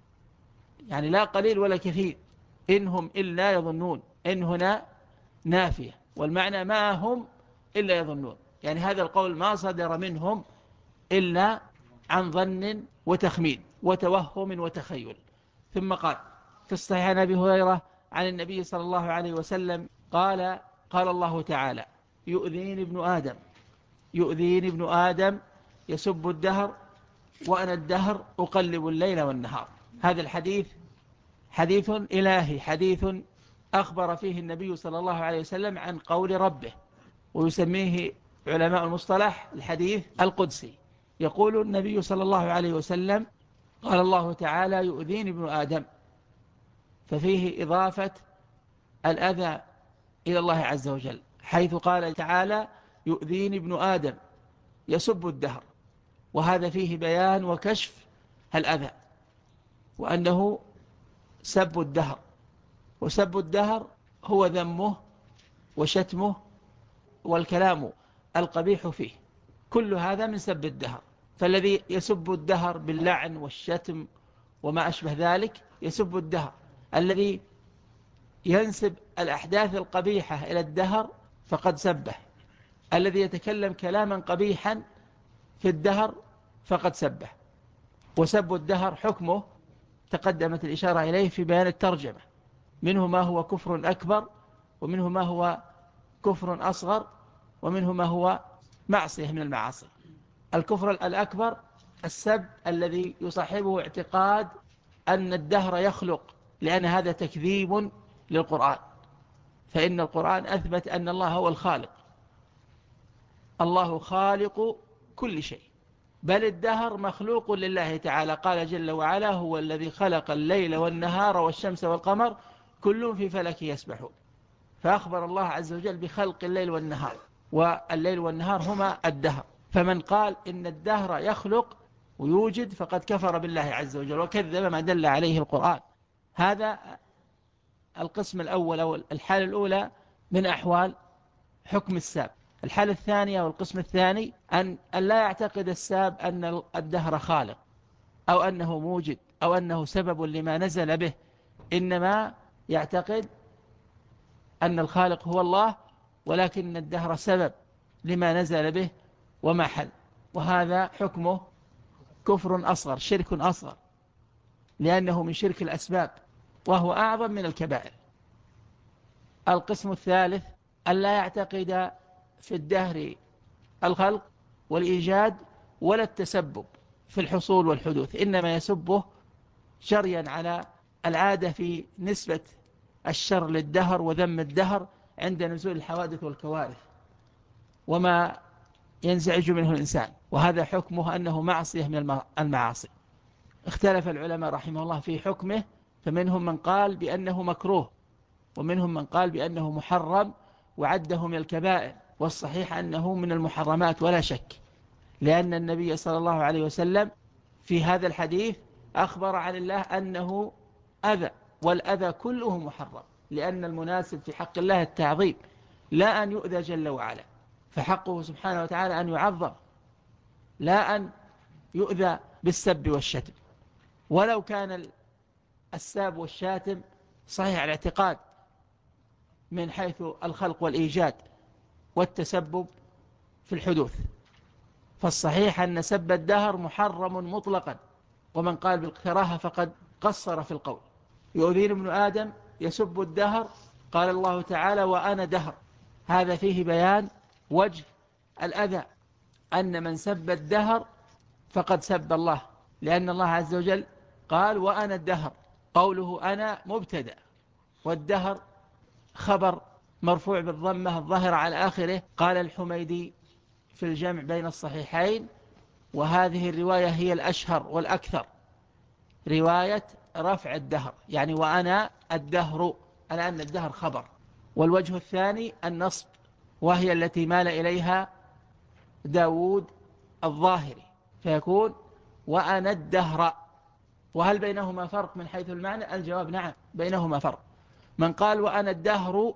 يعني لا قليل ولا كثير. إنهم إلا يظنون، إن هنا نافية، والمعنى ما هم إلا يظنون، يعني هذا القول ما صدر منهم إلا عن ظن وتخمين وتوهم وتخيل. ثم قال في الصحيح عن أبي هريرة عن النبي صلى الله عليه وسلم قال: قال الله تعالى: يؤذيني ابن آدم، يؤذيني ابن آدم يسب الدهر وأنا الدهر أقلب الليل والنهار. هذا الحديث حديث إلهي، حديث أخبر فيه النبي صلى الله عليه وسلم عن قول ربه، ويسميه علماء المصطلح الحديث القدسي. يقول النبي صلى الله عليه وسلم: قال الله تعالى: يؤذيني ابن آدم، ففيه إضافة الأذى إلى الله عز وجل، حيث قال تعالى: يؤذيني ابن آدم يسب الدهر، وهذا فيه بيان وكشف الأذى، وأنه سب الدهر، وسب الدهر هو ذمه وشتمه والكلام القبيح فيه، كل هذا من سب الدهر. فالذي يسب الدهر باللعن والشتم وما أشبه ذلك يسب الدهر. الذي ينسب الأحداث القبيحة إلى الدهر فقد سبه. الذي يتكلم كلاما قبيحا في الدهر فقد سبه. وسب الدهر حكمه تقدمت الإشارة إليه في بيان الترجمة، منه ما هو كفر أكبر، ومنه ما هو كفر أصغر، ومنه ما هو معصية من المعاصي. الكفر الأكبر السب الذي يصاحبه اعتقاد أن الدهر يخلق، لأن هذا تكذيب للقرآن، فإن القرآن أثبت أن الله هو الخالق، الله خالق كل شيء، بل الدهر مخلوق لله تعالى. قال جل وعلا: هو الذي خلق الليل والنهار والشمس والقمر كل في فلك يسبحون. فأخبر الله عز وجل بخلق الليل والنهار، والليل والنهار هما الدهر. فمن قال إن الدهر يخلق ويوجد فقد كفر بالله عز وجل وكذب ما دل عليه القرآن. هذا القسم الأول أو الحالة الأولى من أحوال حكم الساب. الحالة الثانية والقسم الثاني أن لا يعتقد الساب أن الدهر خالق أو أنه موجد أو أنه سبب لما نزل به، إنما يعتقد أن الخالق هو الله، ولكن الدهر سبب لما نزل به وما حل. وهذا حكمه كفر أصغر، شرك أصغر، لأنه من شرك الأسباب وهو أعظم من الكبائر. القسم الثالث أن لا يعتقد في الدهر الخلق والإيجاد ولا التسبب في الحصول والحدوث، إنما يسبه جريا على العادة في نسبة الشر للدهر وذم الدهر عند نزول الحوادث والكوارث وما ينزعج منه الإنسان، وهذا حكمه أنه معصية من المعاصي. اختلف العلماء رحمه الله في حكمه، فمنهم من قال بأنه مكروه، ومنهم من قال بأنه محرم وعده من الكبائر، والصحيح أنه من المحرمات ولا شك، لأن النبي صلى الله عليه وسلم في هذا الحديث أخبر عن الله أنه أذى، والأذى كله محرم، لأن المناسب في حق الله التعظيم لا أن يؤذى جل وعلا، فحقه سبحانه وتعالى أن يعظم لا أن يؤذى بالسب والشتم. ولو كان الساب والشاتم صحيح الاعتقاد من حيث الخلق والإيجاد والتسبب في الحدوث، فالصحيح أن سب الدهر محرم مطلقا، ومن قال بالكراهة فقد قصر في القول. يؤذين ابن آدم يسب الدهر، قال الله تعالى: وأنا دهر. هذا فيه بيان وجه الأذى، أن من سب الدهر فقد سب الله، لأن الله عز وجل قال: وأنا الدهر. قوله أنا مبتدأ، والدهر خبر مرفوع بالضمة الظاهرة على آخره. قال الحميدي في الجمع بين الصحيحين: وهذه الرواية هي الأشهر والأكثر، رواية رفع الدهر، يعني وأنا الدهر، أنا أن الدهر خبر. والوجه الثاني النصب، وهي التي مال إليها داود الظاهري، فيكون وأنا الدهر. وهل بينهما فرق من حيث المعنى؟ الجواب نعم، بينهما فرق. من قال وأنا الدهر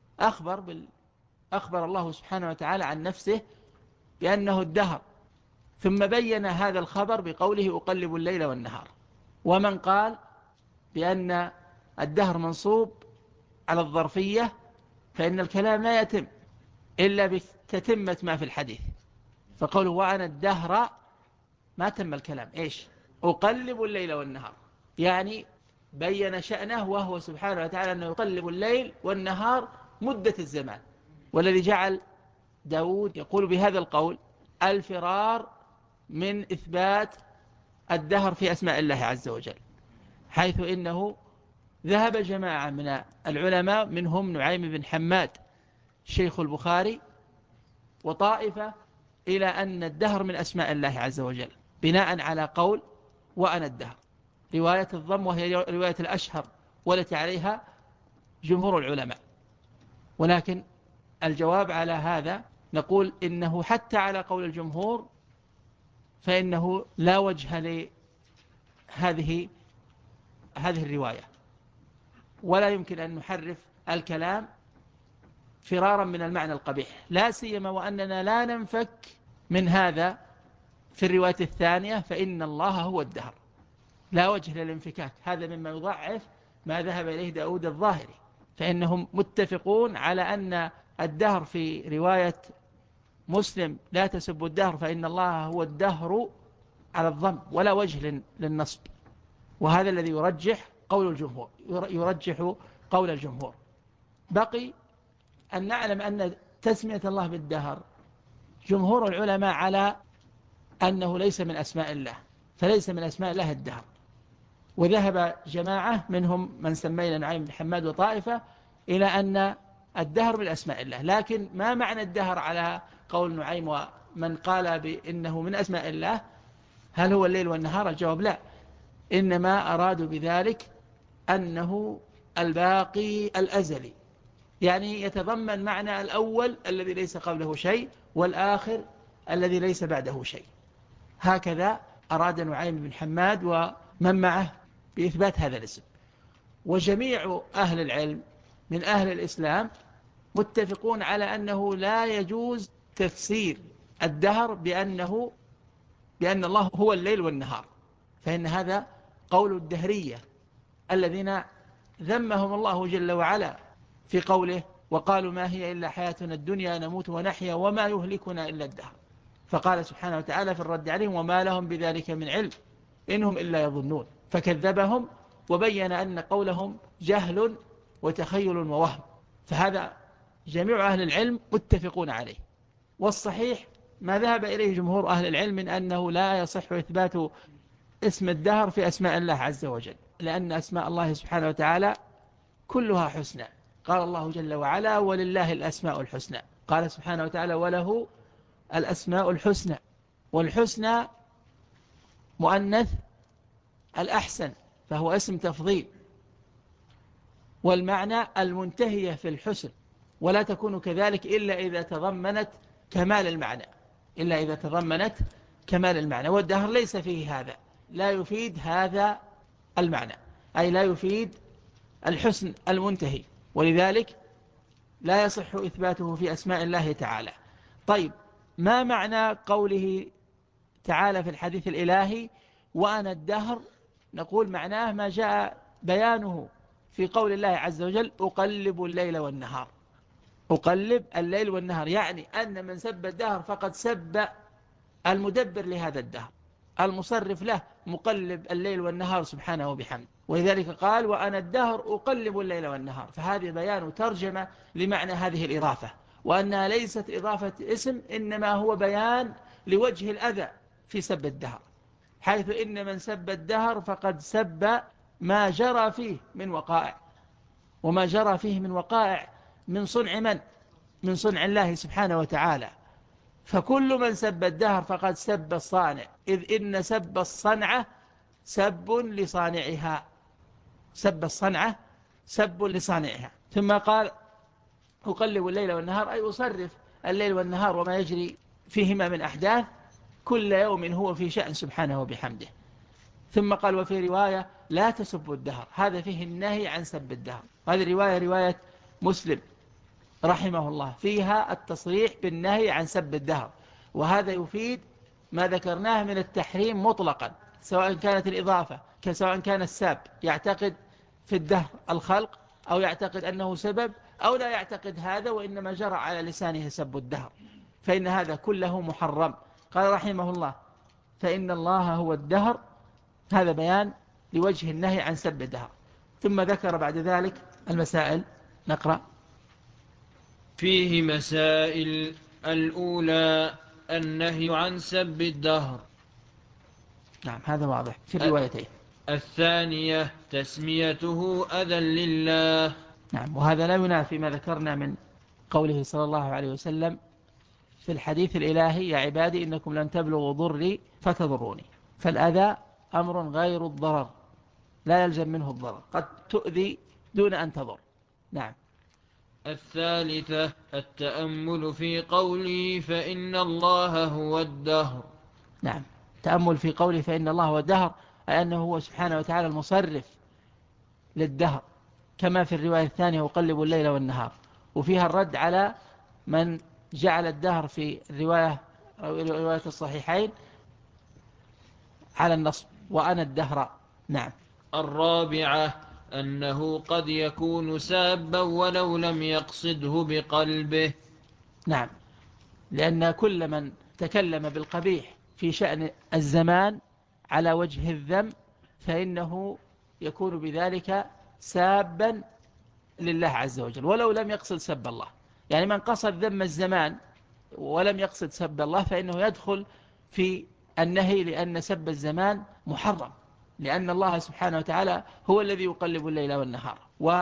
أخبر الله سبحانه وتعالى عن نفسه بأنه الدهر، ثم بين هذا الخبر بقوله: أقلب الليل والنهار. ومن قال بأن الدهر منصوب على الظرفية، فإن الكلام لا يتم إلا بتتمة ما في الحديث، فقوله وأنا الدهر ما تم الكلام. إيش؟ أقلب الليل والنهار، يعني بين شأنه وهو سبحانه وتعالى أنه يقلب الليل والنهار مدة الزمان. والذي جعل داود يقول بهذا القول الفرار من إثبات الدهر في أسماء الله عز وجل، حيث إنه ذهب جماعة من العلماء منهم نعيم بن حماد شيخ البخاري وطائفة إلى أن الدهر من أسماء الله عز وجل، بناء على قول وأنا الدهر، رواية الضم، وهي رواية الأشهر والتي عليها جمهور العلماء. ولكن الجواب على هذا نقول إنه حتى على قول الجمهور فإنه لا وجه لهذه الرواية، ولا يمكن أن نحرف الكلام فرارا من المعنى القبيح، لا سيما وأننا لا ننفك من هذا في الرواية الثانية: فإن الله هو الدهر. لا وجه للانفكاك، هذا مما يضعف ما ذهب إليه داود الظاهري، فإنهم متفقون على أن الدهر في رواية مسلم لا تسب الدهر فإن الله هو الدهر على الضم، ولا وجه للنصب. وهذا الذي يرجح قول الجمهور. بقي أن نعلم أن تسمية الله بالدهر جمهور العلماء على أنه ليس من أسماء الله، فليس من أسماء الله الدهر. وذهب جماعة منهم من سمينا نعيم بن حماد وطائفة إلى أن الدهر من أسماء الله. لكن ما معنى الدهر على قول نعيم ومن قال بأنه من أسماء الله؟ هل هو الليل والنهار؟ الجواب لا، إنما أرادوا بذلك أنه الباقي الأزلي، يعني يتضمن معنى الأول الذي ليس قبله شيء، والآخر الذي ليس بعده شيء. هكذا أراد نعيم بن حماد ومن معه بإثبات هذا الاسم. وجميع أهل العلم من أهل الإسلام متفقون على أنه لا يجوز تفسير الدهر بأن الله هو الليل والنهار، فإن هذا قول الدهرية الذين ذمهم الله جل وعلا في قوله وقالوا ما هي إلا حياتنا الدنيا نموت ونحيا وما يهلكنا إلا الدهر. فقال سبحانه وتعالى في الرد عليهم وما لهم بذلك من علم إنهم إلا يظنون، فكذبهم وبين أن قولهم جهل وتخيل ووهم. فهذا جميع أهل العلم متفقون عليه. والصحيح ما ذهب إليه جمهور أهل العلم من أنه لا يصح إثبات اسم الدهر في أسماء الله عز وجل، لأن أسماء الله سبحانه وتعالى كلها حسنى. قال الله جل وعلا ولله الأسماء الحسنى، قال سبحانه وتعالى وله الأسماء الحسنى، والحسنى مؤنث الأحسن فهو اسم تفضيل، والمعنى المنتهية في الحسن، ولا تكون كذلك إلا إذا تضمنت كمال المعنى، والدهر ليس فيه هذا، لا يفيد هذا المعنى، أي لا يفيد الحسن المنتهي، ولذلك لا يصح إثباته في أسماء الله تعالى. طيب، ما معنى قوله تعالى في الحديث الإلهي وأنا الدهر؟ نقول معناه ما جاء بيانه في قول الله عز وجل أقلب الليل والنهار. أقلب الليل والنهار يعني أن من سب الدهر فقد سب المدبر لهذا الدهر، المصرف له، مقلب الليل والنهار سبحانه وبحمده. ولذلك قال وأنا الدهر أقلب الليل والنهار، فهذه بيان ترجمة لمعنى هذه الإضافة، وأنها ليست إضافة اسم، إنما هو بيان لوجه الأذى في سب الدهر، حيث إن من سب الدهر فقد سب ما جرى فيه من وقائع، وما جرى فيه من وقائع من صنع من صنع الله سبحانه وتعالى. فكل من سب الدهر فقد سب الصانع، إذ إن سب الصنعة سب لصانعها، سب الصنعة سب لصانعها. ثم قال أقلب الليل والنهار، أي أصرف الليل والنهار وما يجري فيهما من أحداث، كل يوم هو في شأن سبحانه وبحمده. ثم قال وفي رواية لا تسبوا الدهر، هذا فيه النهي عن سب الدهر. هذه الرواية رواية مسلم رحمه الله، فيها التصريح بالنهي عن سب الدهر، وهذا يفيد ما ذكرناه من التحريم مطلقا، سواء كانت الإضافة سواء كان الساب يعتقد في الدهر الخلق، أو يعتقد أنه سبب، أو لا يعتقد هذا وإنما جرى على لسانه سب الدهر، فإن هذا كله محرم. قال رحمه الله فإن الله هو الدهر، هذا بيان لوجه النهي عن سب الدهر. ثم ذكر بعد ذلك المسائل، نقرأ. فيه مسائل. الأولى النهي عن سب الدهر. نعم، هذا واضح في الروايتين. الثانية تسميته أذى لله. نعم، وهذا لا ينافي ما ذكرنا من قوله صلى الله عليه وسلم في الحديث الإلهي يا عبادي إنكم لن تبلغوا ضري فتضروني. فالأذى أمر غير الضرر، لا يلزم منه الضرر، قد تؤذي دون أن تضر. نعم. الثالثة التأمل في قوله فإن الله هو الدهر. نعم، تأمل في قوله فإن الله هو الدهر، أي أنه هو سبحانه وتعالى المصرف للدهر، كما في الرواية الثانية وقلب الليل والنهار، وفيها الرد على من جعل الدهر في رواية الصحيحين على النصب وأنا الدهر. نعم. الرابعة أنه قد يكون سابا ولو لم يقصده بقلبه. نعم، لأن كل من تكلم بالقبيح في شأن الزمان على وجه الذم فإنه يكون بذلك سابا لله عز وجل ولو لم يقصد سب الله. يعني من قصد ذم الزمان ولم يقصد سب الله فإنه يدخل في النهي لأن سب الزمان محرم، لأن الله سبحانه وتعالى هو الذي يقلب الليل والنهار.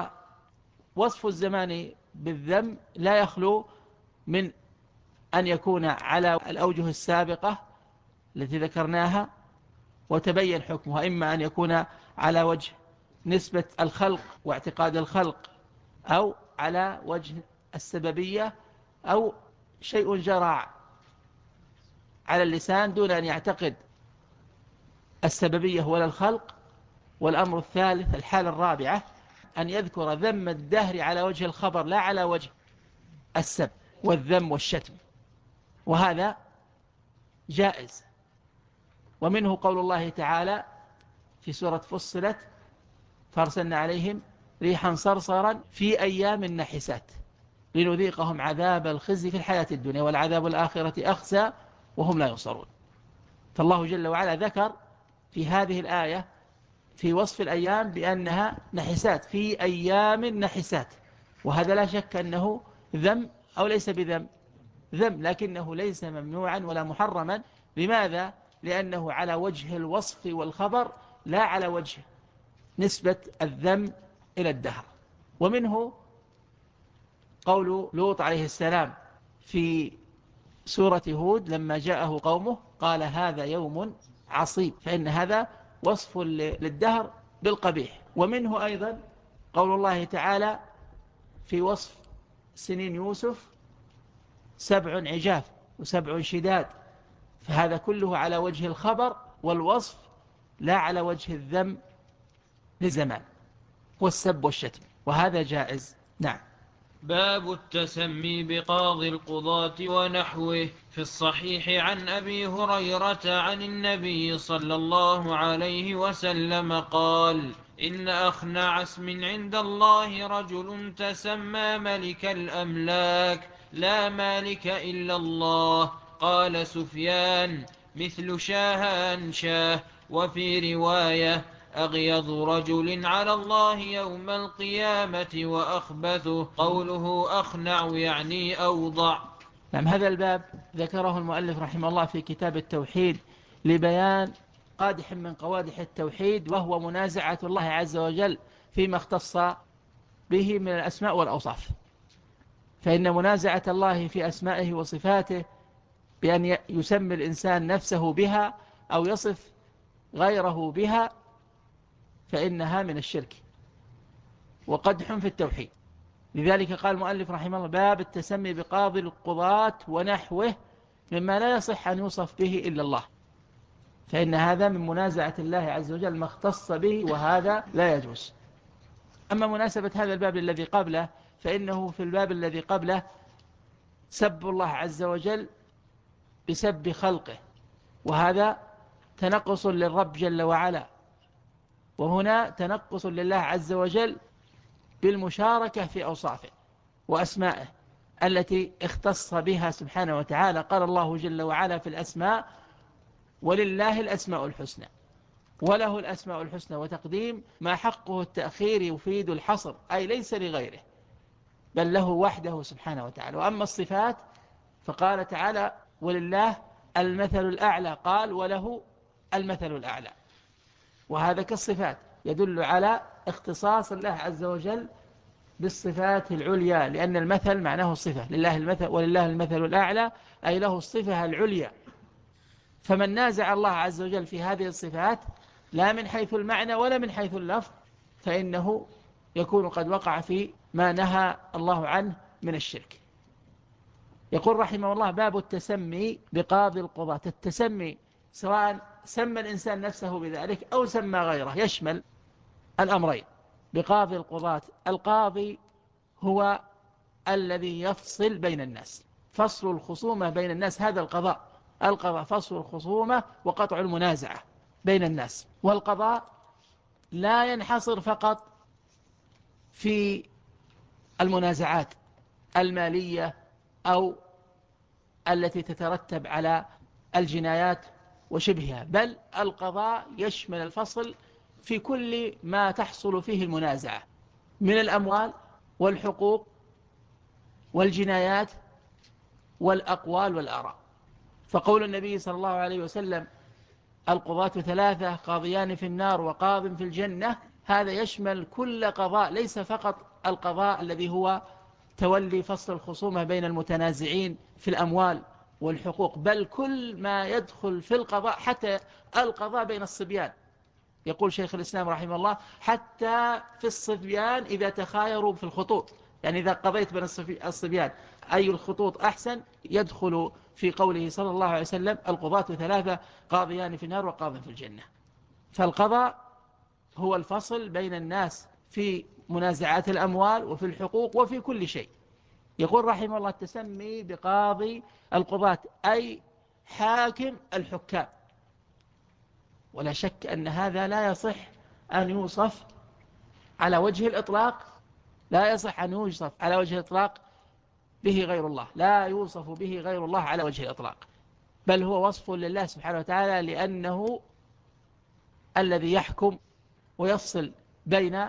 ووصف الزمان بالذم لا يخلو من أن يكون على الأوجه السابقة التي ذكرناها وتبين حكمها، إما أن يكون على وجه نسبة الخلق واعتقاد الخلق، أو على وجه السببية، أو شيء جرى على اللسان دون أن يعتقد السببية ولا الخلق. والأمر الثالث الحالة الرابعة أن يذكر ذم الدهر على وجه الخبر لا على وجه السب والذم والشتم، وهذا جائز. ومنه قول الله تعالى في سورة فصلت: فارسلنا عليهم ريحا صرصرا في أيام نحسات لنذيقهم عذاب الخزي في الحياة الدنيا والعذاب الآخرة أخزى وهم لا ينصرون. فالله جل وعلا ذكر في هذه الآية في وصف الأيام بأنها نحسات، في أيام نحسات، وهذا لا شك أنه ذم أو ليس بذم، ذم، لكنه ليس ممنوعا ولا محرما. لماذا؟ لأنه على وجه الوصف والخبر لا على وجه نسبة الذم إلى الدهر. ومنه قول لوط عليه السلام في سورة هود لما جاءه قومه قال: هذا يوم عصيب، فإن هذا وصف للدهر بالقبيح. ومنه أيضا قول الله تعالى في وصف سنين يوسف: 7 عجاف و7 شداد، فهذا كله على وجه الخبر والوصف لا على وجه الذم لزمان والسب والشتم، وهذا جائز. نعم. باب التسمي بقاضي القضاة ونحوه. في الصحيح عن أبي هريرة عن النبي صلى الله عليه وسلم قال: إن أخنع اسم عند الله رجل تسمى ملك الأملاك لا مالك إلا الله. قال سفيان: مثل شاهان شاه. وفي رواية: أغيظ رجل على الله يوم القيامة وأخبثه. قوله أخنع يعني أوضع. نعم. هذا الباب ذكره المؤلف رحمه الله في كتاب التوحيد لبيان قادح من قوادح التوحيد، وهو منازعة الله عز وجل فيما اختص به من الأسماء والأوصاف. فإن منازعة الله في أسمائه وصفاته بأن يسمي الإنسان نفسه بها أو يصف غيره بها فإنها من الشرك وقدح في التوحيد. لذلك قال المؤلف رحمه الله: باب التسمي بقاضي القضاة ونحوه مما لا يصح أن يوصف به إلا الله، فإن هذا من منازعة الله عز وجل ما اختص به، وهذا لا يجوز. أما مناسبة هذا الباب الذي قبله فإنه في الباب الذي قبله سب الله عز وجل بسب خلقه، وهذا تنقص للرب جل وعلا، وهنا تنقص لله عز وجل بالمشاركة في أوصافه وأسمائه التي اختص بها سبحانه وتعالى. قال الله جل وعلا في الأسماء: ولله الأسماء الحسنى، وله الأسماء الحسنى، وتقديم ما حقه التأخير يفيد الحصر، أي ليس لغيره بل له وحده سبحانه وتعالى. وأما الصفات فقال تعالى: ولله المثل الأعلى، قال: وله المثل الأعلى، وهذا كالصفات يدل على اختصاص الله عز وجل بالصفات العليا، لأن المثل معناه الصفة، لله المثل ولله المثل الأعلى أي له الصفة العليا. فمن نازع الله عز وجل في هذه الصفات لا من حيث المعنى ولا من حيث اللفظ فإنه يكون قد وقع في ما نهى الله عنه من الشرك. يقول رحمه الله: باب التسمي بقاضي القضاة. التسمي سواء سمى الإنسان نفسه بذلك أو سمى غيره يشمل الأمرين. بقاضي القضاة، القاضي هو الذي يفصل بين الناس، فصل الخصومة بين الناس، هذا القضاء. القضاء فصل الخصومة وقطع المنازعة بين الناس. والقضاء لا ينحصر فقط في المنازعات المالية أو التي تترتب على الجنايات وشبهها، بل القضاء يشمل الفصل في كل ما تحصل فيه المنازعة من الأموال والحقوق والجنايات والأقوال والآراء. فقول النبي صلى الله عليه وسلم: القضاة ثلاثة قاضيان في النار وقاض في الجنة، هذا يشمل كل قضاء، ليس فقط القضاء الذي هو تولي فصل الخصومة بين المتنازعين في الأموال والحقوق، بل كل ما يدخل في القضاء، حتى القضاء بين الصبيان. يقول شيخ الإسلام رحمه الله حتى في الصبيان إذا تخايروا في الخطوط، يعني إذا قضيت بين الصبيان أي الخطوط أحسن، يدخل في قوله صلى الله عليه وسلم القضاة ثلاثة قاضيان في النار وقاض في الجنة. فالقضاء هو الفصل بين الناس في منازعات الأموال وفي الحقوق وفي كل شيء. يقول رحمه الله التسمي بقاضي القضاة أي حاكم الحكام، ولا شك أن هذا لا يصح أن يوصف على وجه الإطلاق، لا يصح أن يوصف على وجه الإطلاق به غير الله، لا يوصف به غير الله على وجه الإطلاق، بل هو وصف لله سبحانه وتعالى، لأنه الذي يحكم ويفصل بين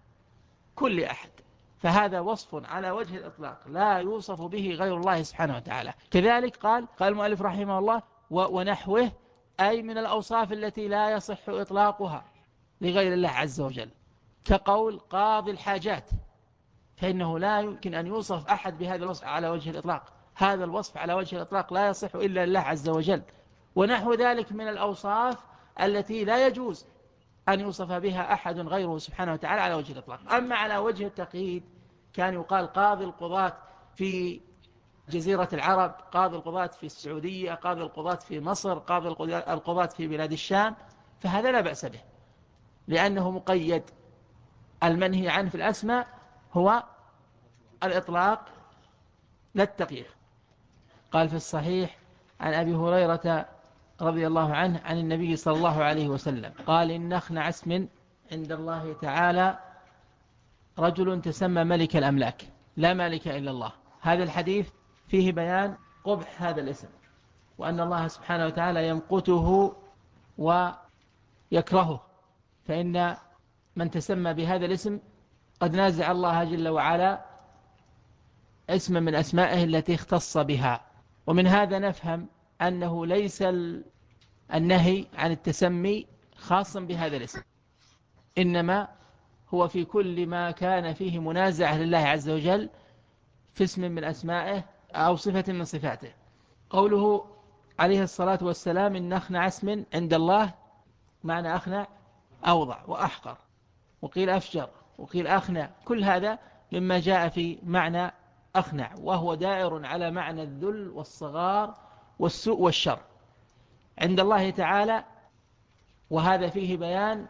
كل أحد، فهذا وصف على وجه الإطلاق لا يوصف به غير الله سبحانه وتعالى. كذلك قال المؤلف رحمه الله ونحوه، أي من الأوصاف التي لا يصح إطلاقها لغير الله عز وجل، كقول قاضي الحاجات، فإنه لا يمكن أن يوصف أحد بهذا الوصف على وجه الإطلاق، هذا الوصف على وجه الإطلاق لا يصح إلا لله عز وجل. ونحو ذلك من الأوصاف التي لا يجوز أن يوصف بها أحد غيره سبحانه وتعالى على وجه الإطلاق. أما على وجه التقييد كان يقال قاضي القضاة في جزيرة العرب، قاضي القضاة في السعودية، قاضي القضاة في مصر، قاضي القضاة في بلاد الشام، فهذا لا بأس به لأنه مقيد. المنهي عنه في الأسماء هو الإطلاق لا التقييد. قال في الصحيح عن أبي هريرة رضي الله عنه عن النبي صلى الله عليه وسلم قال إن أخنع اسم عند الله تعالى رجل تسمى ملك الأملاك لا مالك إلا الله. هذا الحديث فيه بيان قبح هذا الاسم، وأن الله سبحانه وتعالى يمقته ويكرهه، فإن من تسمى بهذا الاسم قد نازع الله جل وعلا اسم من أسمائه التي اختص بها. ومن هذا نفهم أنه ليس النهي عن التسمي خاصا بهذا الاسم، إنما هو في كل ما كان فيه منازعة لله عز وجل في اسم من أسمائه أو صفة من صفاته. قوله عليه الصلاة والسلام إن أخنع اسم عند الله، معنى أخنع أوضع وأحقر، وقيل أفجر وقيل أخنع، كل هذا مما جاء في معنى أخنع، وهو دائر على معنى الذل والصغار والسوء والشر عند الله تعالى. وهذا فيه بيان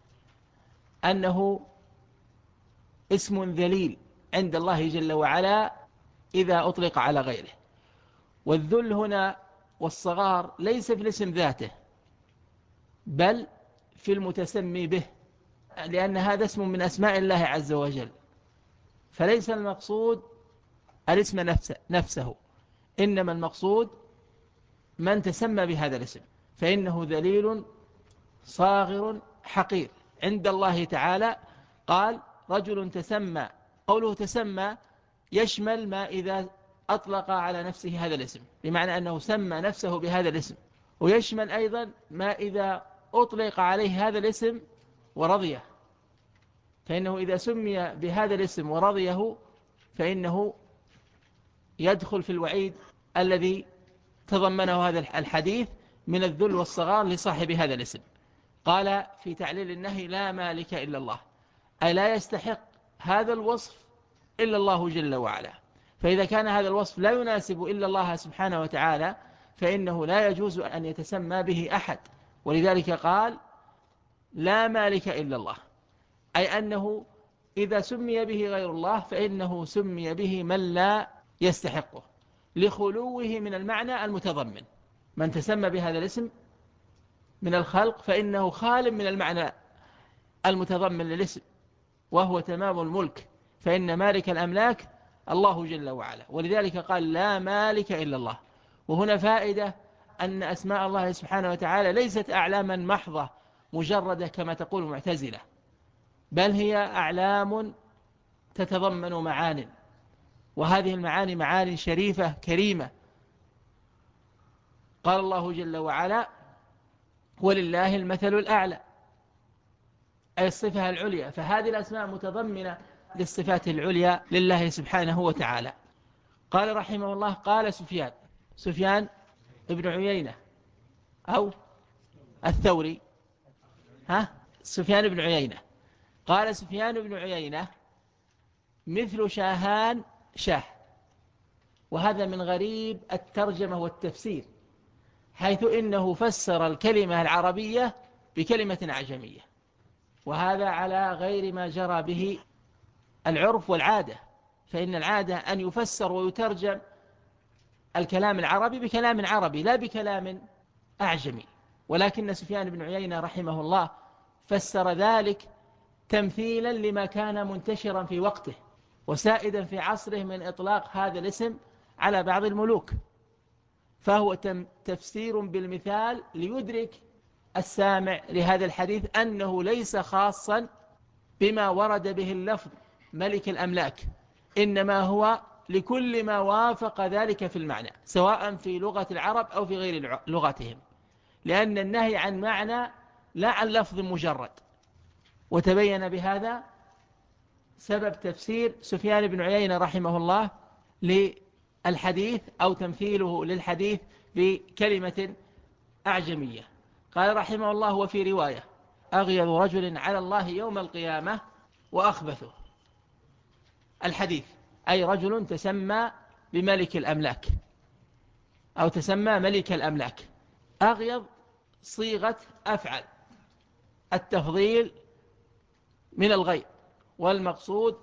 أنه اسم ذليل عند الله جل وعلا إذا أطلق على غيره. والذل هنا والصغار ليس في الاسم ذاته بل في المتسمي به، لأن هذا اسم من أسماء الله عز وجل، فليس المقصود الاسم نفسه، إنما المقصود من تسمى بهذا الاسم، فإنه ذليل صاغر حقير عند الله تعالى. قال رجل تسمى، قوله تسمى يشمل ما إذا أطلق على نفسه هذا الاسم، بمعنى أنه سمى نفسه بهذا الاسم، ويشمل أيضا ما إذا أطلق عليه هذا الاسم ورضيه، فإنه إذا سمي بهذا الاسم ورضيه فإنه يدخل في الوعيد الذي تضمنه هذا الحديث من الذل والصغار لصاحب هذا الاسم. قال في تعليل النهي لا مالك إلا الله، أي لا يستحق هذا الوصف إلا الله جل وعلا، فإذا كان هذا الوصف لا يناسب إلا الله سبحانه وتعالى فإنه لا يجوز أن يتسمى به أحد. ولذلك قال لا مالك إلا الله، أي أنه إذا سمي به غير الله فإنه سمي به من لا يستحقه لخلوه من المعنى المتضمن. من تسمى بهذا الاسم من الخلق فإنه خال من المعنى المتضمن للاسم، وهو تمام الملك، فإن مالك الأملاك الله جل وعلا، ولذلك قال لا مالك إلا الله. وهنا فائدة أن أسماء الله سبحانه وتعالى ليست أعلاما محضة مجردة كما تقول المعتزلة، بل هي أعلام تتضمن معان، وهذه المعاني معاني شريفة كريمة. قال الله جل وعلا ولله المثل الأعلى، أي الصفة العليا. فهذه الأسماء متضمنة للصفات العليا لله سبحانه وتعالى. قال رحمه الله: قال سفيان ابن عيينة أو الثوري، سفيان بن عيينة. قال سفيان بن عيينة: مثل شاهان شاه. وهذا من غريب الترجمة والتفسير، حيث إنه فسر الكلمة العربية بكلمة أعجمية، وهذا على غير ما جرى به العرف والعادة. فإن العادة أن يفسر ويترجم الكلام العربي بكلام عربي لا بكلام أعجمي، ولكن سفيان بن عيينة رحمه الله فسر ذلك تمثيلا لما كان منتشرا في وقته وسائدا في عصره من إطلاق هذا الاسم على بعض الملوك، فهو تفسير بالمثال ليدرك السامع لهذا الحديث أنه ليس خاصا بما ورد به اللفظ ملك الأملاك، إنما هو لكل ما وافق ذلك في المعنى، سواء في لغة العرب أو في غير لغتهم، لأن النهي عن معنى لا عن لفظ مجرد. وتبين بهذا سبب تفسير سفيان بن عيينة رحمه الله للحديث أو تمثيله للحديث بكلمة أعجمية. قال رحمه الله: وفي رواية: أغيظ رجل على الله يوم القيامة وأخبثه. الحديث أي رجل تسمى بملك الأملاك أو تسمى ملك الأملاك. أغيظ صيغة أفعل، التفضيل من الغيظ، والمقصود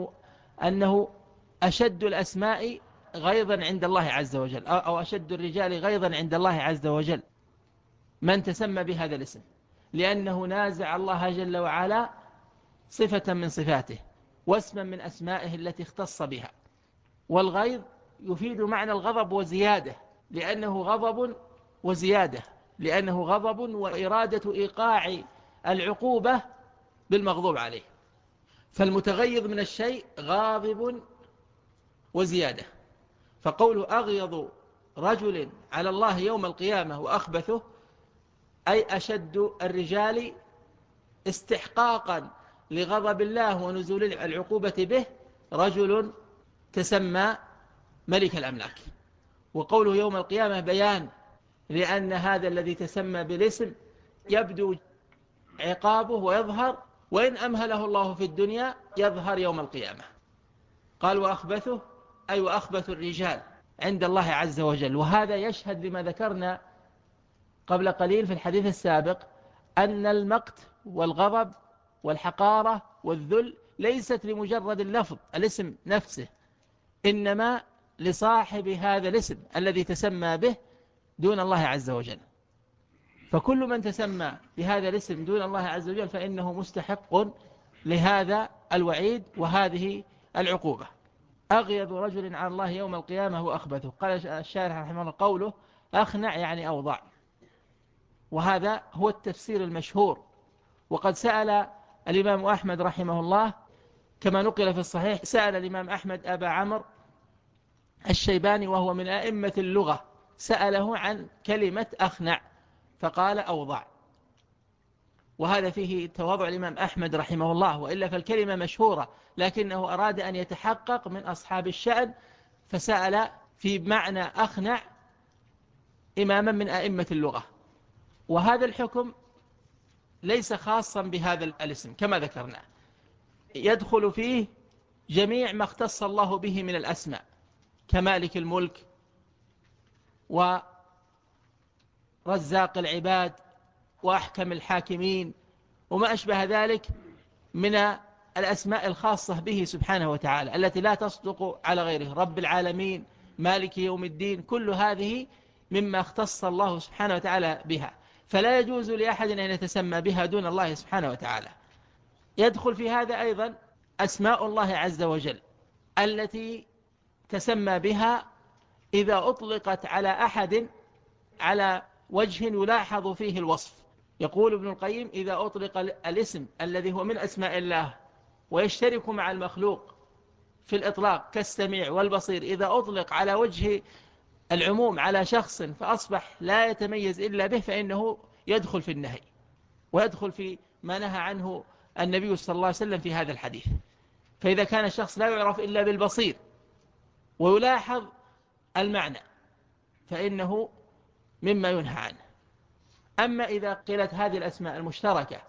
أنه أشد الأسماء غيظا عند الله عز وجل، أو أشد الرجال غيظا عند الله عز وجل من تسمى بهذا الاسم، لأنه نازع الله جل وعلا صفة من صفاته واسما من أسمائه التي اختص بها. والغيظ يفيد معنى الغضب وزيادة، لأنه غضب وزيادة، لأنه غضب وإرادة إيقاع العقوبة بالمغضوب عليه. فالمتغيظ من الشيء غاضب وزيادة. فقوله أغيظ رجل على الله يوم القيامة وأخبثه، أي أشد الرجال استحقاقا لغضب الله ونزول العقوبة به رجل تسمى ملك الأملاك. وقوله يوم القيامة بيان لأن هذا الذي تسمى بالاسم يبدو عقابه ويظهر، وإن أمهله الله في الدنيا يظهر يوم القيامة. قال وأخبثه أي وأخبث الرجال عند الله عز وجل. وهذا يشهد لما ذكرنا قبل قليل في الحديث السابق، أن المقت والغضب والحقارة والذل ليست لمجرد اللفظ الاسم نفسه، إنما لصاحب هذا الاسم الذي تسمى به دون الله عز وجل. فكل من تسمى بهذا الاسم دون الله عز وجل فإنه مستحق لهذا الوعيد وهذه العقوبة. أغيظ رجل على الله يوم القيامة وأخبثه. قال الشارح رحمه الله: قوله أخنع يعني أوضع. وهذا هو التفسير المشهور. وقد سأل الإمام أحمد رحمه الله كما نقل في الصحيح، سأل الإمام أحمد أبا عمرو الشيباني وهو من أئمة اللغة، سأله عن كلمة أخنع فقال أوضع. وهذا فيه تواضع الإمام أحمد رحمه الله، وإلا فالكلمة مشهورة، لكنه أراد أن يتحقق من أصحاب الشأن فسأل في معنى أخنع إماما من أئمة اللغة. وهذا الحكم ليس خاصا بهذا الاسم كما ذكرنا، يدخل فيه جميع ما اختص الله به من الأسماء كمالك الملك ورزاق العباد وأحكم الحاكمين وما أشبه ذلك من الأسماء الخاصة به سبحانه وتعالى التي لا تصدق على غيره، رب العالمين، مالك يوم الدين، كل هذه مما اختص الله سبحانه وتعالى بها، فلا يجوز لأحد أن يتسمى بها دون الله سبحانه وتعالى. يدخل في هذا أيضا أسماء الله عز وجل التي تسمى بها إذا أطلقت على أحد على وجه يلاحظ فيه الوصف. يقول ابن القيم: إذا أطلق الاسم الذي هو من أسماء الله ويشترك مع المخلوق في الإطلاق كالسميع والبصير، إذا أطلق على وجه العموم على شخص فأصبح لا يتميز إلا به فإنه يدخل في النهي ويدخل في ما نهى عنه النبي صلى الله عليه وسلم في هذا الحديث. فإذا كان الشخص لا يعرف إلا بالبصير ويلاحظ المعنى فإنه مما ينهى عنه. أما إذا قيلت هذه الأسماء المشتركة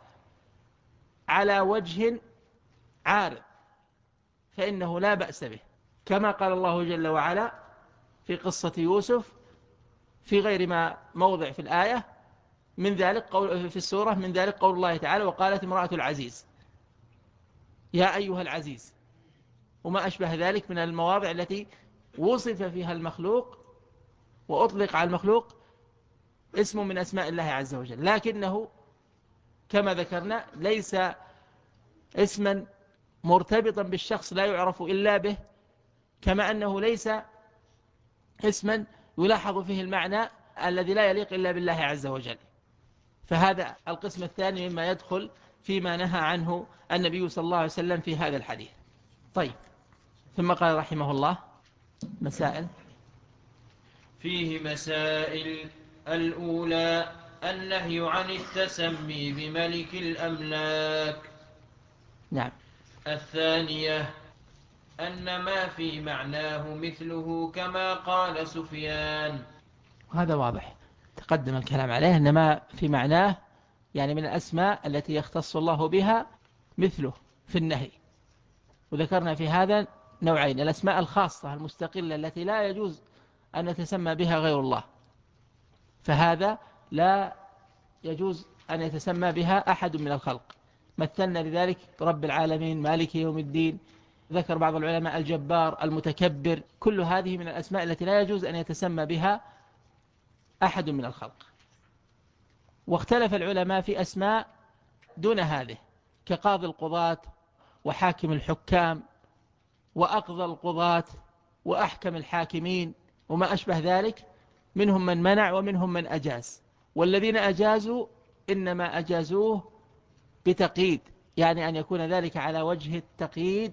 على وجه عارض فإنه لا بأس به، كما قال الله جل وعلا في قصة يوسف في غير ما موضع في الآية من ذلك قول في السورة، من ذلك قول الله تعالى وقالت امرأة العزيز يا أيها العزيز، وما أشبه ذلك من المواضع التي وصف فيها المخلوق وأطلق على المخلوق اسم من أسماء الله عز وجل، لكنه كما ذكرنا ليس اسما مرتبطا بالشخص لا يعرف إلا به، كما أنه ليس اسما يلاحظ فيه المعنى الذي لا يليق إلا بالله عز وجل. فهذا القسم الثاني مما يدخل فيما نهى عنه النبي صلى الله عليه وسلم في هذا الحديث. طيب، ثم قال رحمه الله مسائل فيه مسائل. الأولى النهي عن التسمي بملك الأملاك. نعم. الثانية أن ما في معناه مثله كما قال سفيان. هذا واضح تقدم الكلام عليه، أن ما في معناه يعني من الأسماء التي يختص الله بها مثله في النهي. وذكرنا في هذا نوعين: الأسماء الخاصة المستقلة التي لا يجوز أن يتسمى بها غير الله، فهذا لا يجوز أن يتسمى بها أحد من الخلق، مثلنا لذلك رب العالمين مالك يوم الدين. ذكر بعض العلماء الجبار المتكبر، كل هذه من الأسماء التي لا يجوز أن يتسمى بها أحد من الخلق. واختلف العلماء في أسماء دون هذه كقاضي القضاة وحاكم الحكام وأقضى القضاة وأحكم الحاكمين وما أشبه ذلك، منهم من منع ومنهم من أجاز. والذين أجازوا إنما أجازوه بتقييد، يعني أن يكون ذلك على وجه التقييد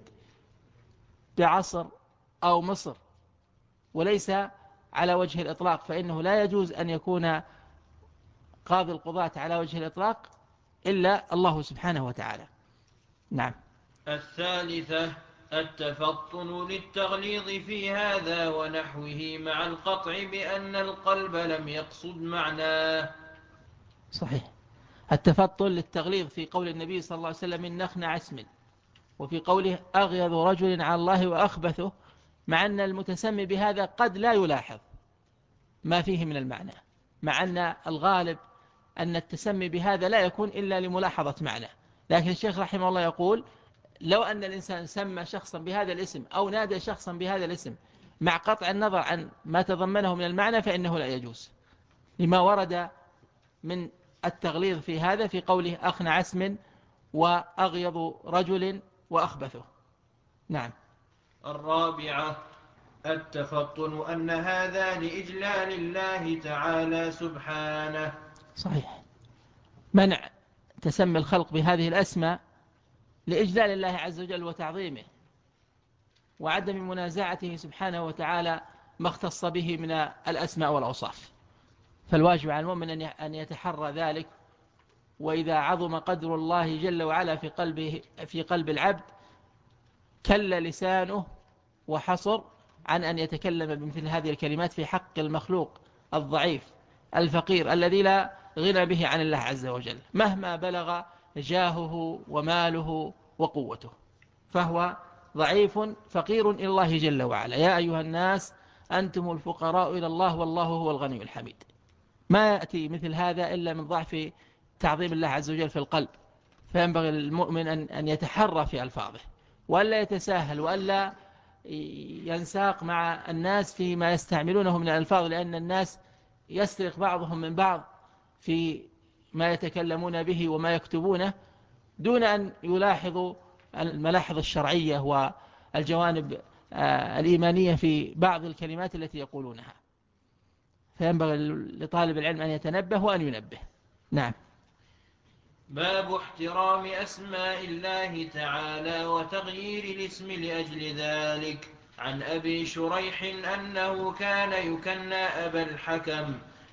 بعصر أو مصر، وليس على وجه الإطلاق، فإنه لا يجوز أن يكون قاضي القضاة على وجه الإطلاق إلا الله سبحانه وتعالى. نعم. الثالثة التفطن للتغليظ في هذا ونحوه مع القطع بأن القلب لم يقصد معناه. صحيح، التفطن للتغليظ في قول النبي صلى الله عليه وسلم من نخنع اسم، وفي قوله أغيظ رجل على الله وأخبثه، مع أن المتسمي بهذا قد لا يلاحظ ما فيه من المعنى، مع أن الغالب أن التسمي بهذا لا يكون إلا لملاحظة معنى. لكن الشيخ رحمه الله يقول لو أن الإنسان سمى شخصا بهذا الاسم أو نادى شخصا بهذا الاسم مع قطع النظر عن ما تضمنه من المعنى فإنه لا يجوز، لما ورد من التغليظ في هذا في قوله أخنع اسم وأغيض رجل وأخبثه. نعم. الرابعة التفطن أن هذا لإجلال الله تعالى سبحانه. صحيح، منع تسمي الخلق بهذه الأسماء لإجلال الله عز وجل وتعظيمه وعدم منازعته سبحانه وتعالى ما اختص به من الأسماء والأوصاف. فالواجب على المؤمن أن يتحرى ذلك، وإذا عظم قدر الله جل وعلا في قلب العبد كل لسانه وحصر عن أن يتكلم بمثل هذه الكلمات في حق المخلوق الضعيف الفقير الذي لا غنى به عن الله عز وجل مهما بلغ جاهه وماله وقوته، فهو ضعيف فقير إلى الله جل وعلا. يا أيها الناس أنتم الفقراء إلى الله والله هو الغني الحميد. ما يأتي مثل هذا إلا من ضعف تعظيم الله عز وجل في القلب، فينبغي للمؤمن أن يتحرى في ألفاظه وألا يتساهل وألا ينساق مع الناس فيما يستعملونه من الألفاظ، لأن الناس يسرق بعضهم من بعض في ما يتكلمون به وما يكتبونه دون أن يلاحظوا الملاحظ الشرعية والجوانب الإيمانية في بعض الكلمات التي يقولونها، فينبغي لطالب العلم أن يتنبه وأن ينبه. نعم. باب احترام أسماء الله تعالى وتغيير الاسم لأجل ذلك. عن أبي شريح أنه كان يكنى أبا الحكم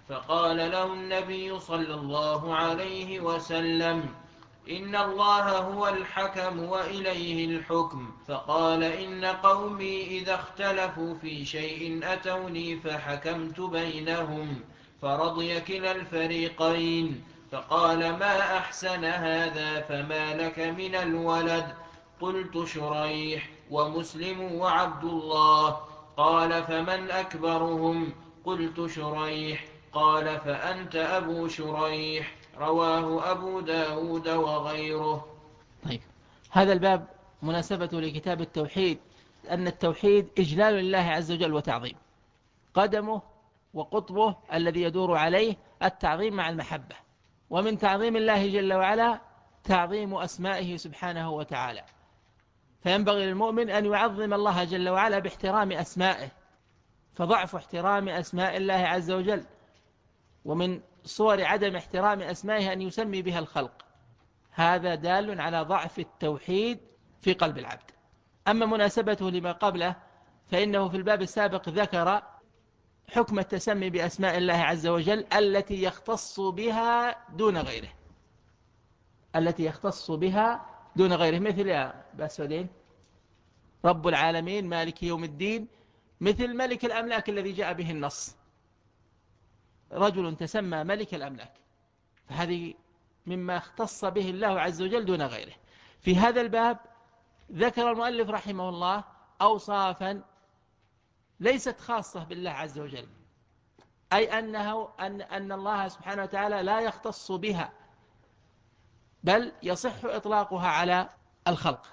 فقال له النبي صلى الله عليه وسلم: إن الله هو الحكم وإليه الحكم. فقال: إن قومي إذا اختلفوا في شيء أتوني فحكمت بينهم فرضي كلا الفريقين. فقال: ما أحسن هذا، فما لك من الولد؟ قلت: شريح ومسلم وعبد الله. قال: فمن أكبرهم؟ قلت: شريح. قال: فأنت أبو شريح. رواه أبو داود وغيره. طيب، هذا الباب مناسبته لكتاب التوحيد أن التوحيد إجلال لله عز وجل وتعظيم، قدمه وقطبه الذي يدور عليه التعظيم مع المحبة. ومن تعظيم الله جل وعلا تعظيم أسمائه سبحانه وتعالى، فينبغي للمؤمن أن يعظم الله جل وعلا باحترام أسمائه، فضعف احترام أسماء الله عز وجل ومن صور عدم احترام أسمائه أن يسمي بها الخلق، هذا دال على ضعف التوحيد في قلب العبد. أما مناسبته لما قبله فإنه في الباب السابق ذكر حكم التسمي بأسماء الله عز وجل التي يختص بها دون غيره، التي يختص بها دون غيره، مثل يا باسودين رب العالمين مالك يوم الدين، مثل ملك الأملاك الذي جاء به النص، رجل تسمى ملك الأملاك، فهذه مما اختص به الله عز وجل دون غيره. في هذا الباب ذكر المؤلف رحمه الله أوصافا ليست خاصة بالله عز وجل، أي أن الله سبحانه وتعالى لا يختص بها، بل يصح إطلاقها على الخلق.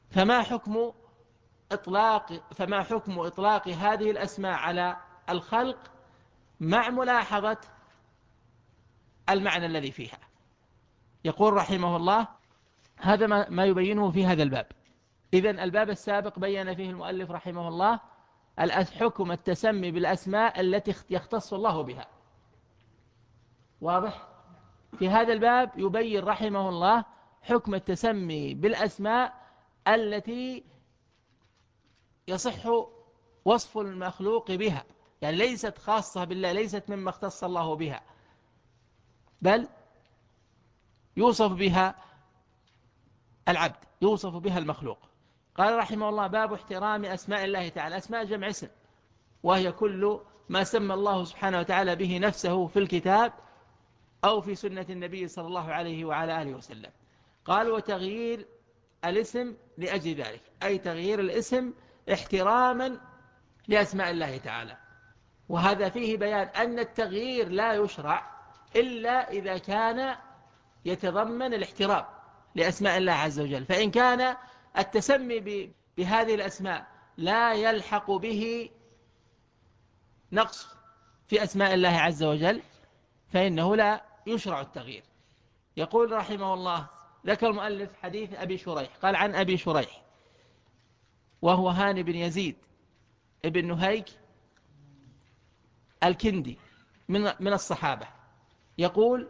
فما حكم إطلاق هذه الأسماء على الخلق مع ملاحظة المعنى الذي فيها؟ يقول رحمه الله هذا ما يبينه في هذا الباب. إذن الباب السابق بين فيه المؤلف رحمه الله حكم التسمي بالأسماء التي يختص الله بها، واضح؟ في هذا الباب يبين رحمه الله حكم التسمي بالأسماء التي يصح وصف المخلوق بها، يعني ليست خاصة بالله، ليست مما اختص الله بها، بل يوصف بها العبد، يوصف بها المخلوق. قال رحمه الله باب احترام أسماء الله تعالى. أسماء جمع اسم، وهي كل ما سمى الله سبحانه وتعالى به نفسه في الكتاب أو في سنة النبي صلى الله عليه وعلى آله وسلم. قال وتغيير الاسم لأجل ذلك، أي تغيير الاسم احتراما لأسماء الله تعالى. وهذا فيه بيان أن التغيير لا يشرع إلا إذا كان يتضمن الاحترام لأسماء الله عز وجل، فإن كان التسمي بهذه الأسماء لا يلحق به نقص في أسماء الله عز وجل فإنه لا يشرع التغيير. يقول رحمه الله ذكر المؤلف حديث أبي شريح، قال عن أبي شريح وهو هاني بن يزيد ابن نهيك الكندي من الصحابة، يقول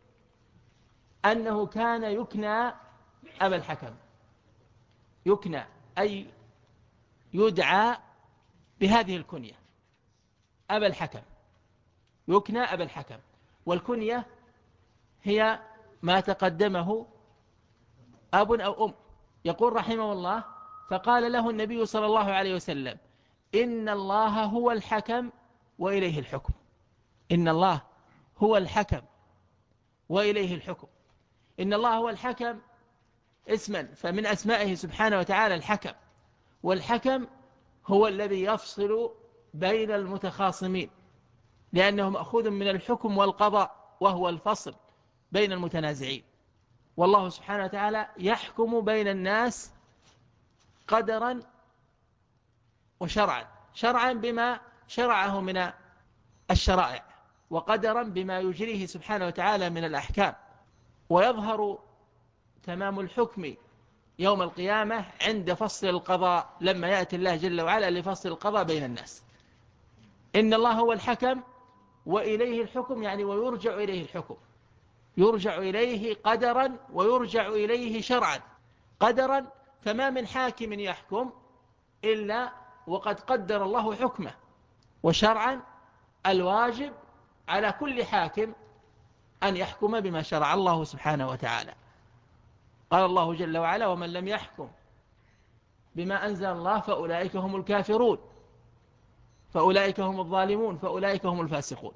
أنه كان يكنى أبا الحكم، يكنى أي يدعى بهذه الكنية أبا الحكم، يكنى أبا الحكم، والكنية هي ما تقدمه أب أو أم. يقول رحمه الله فقال له النبي صلى الله عليه وسلم إن الله هو الحكم وإليه الحكم. إن الله هو الحكم وإليه الحكم. إن الله هو الحكم اسما، فمن أسمائه سبحانه وتعالى الحكم، والحكم هو الذي يفصل بين المتخاصمين، لأنه مأخوذ من الحكم والقضاء وهو الفصل بين المتنازعين. والله سبحانه وتعالى يحكم بين الناس قدرا وشرعا، شرعا بما شرعه من الشرائع، وقدرا بما يجريه سبحانه وتعالى من الأحكام. ويظهر تمام الحكم يوم القيامة عند فصل القضاء، لما يأتي الله جل وعلا لفصل القضاء بين الناس. إن الله هو الحكم وإليه الحكم، يعني ويرجع إليه الحكم، يرجع إليه قدرا ويرجع إليه شرعا. قدرا فما من حاكم يحكم إلا وقد قدر الله حكمه، وشرعا الواجب على كل حاكم أن يحكم بما شرع الله سبحانه وتعالى. قال الله جل وعلا: ومن لم يحكم بما أنزل الله فأولئك هم الكافرون، فأولئك هم الظالمون، فأولئك هم الفاسقون.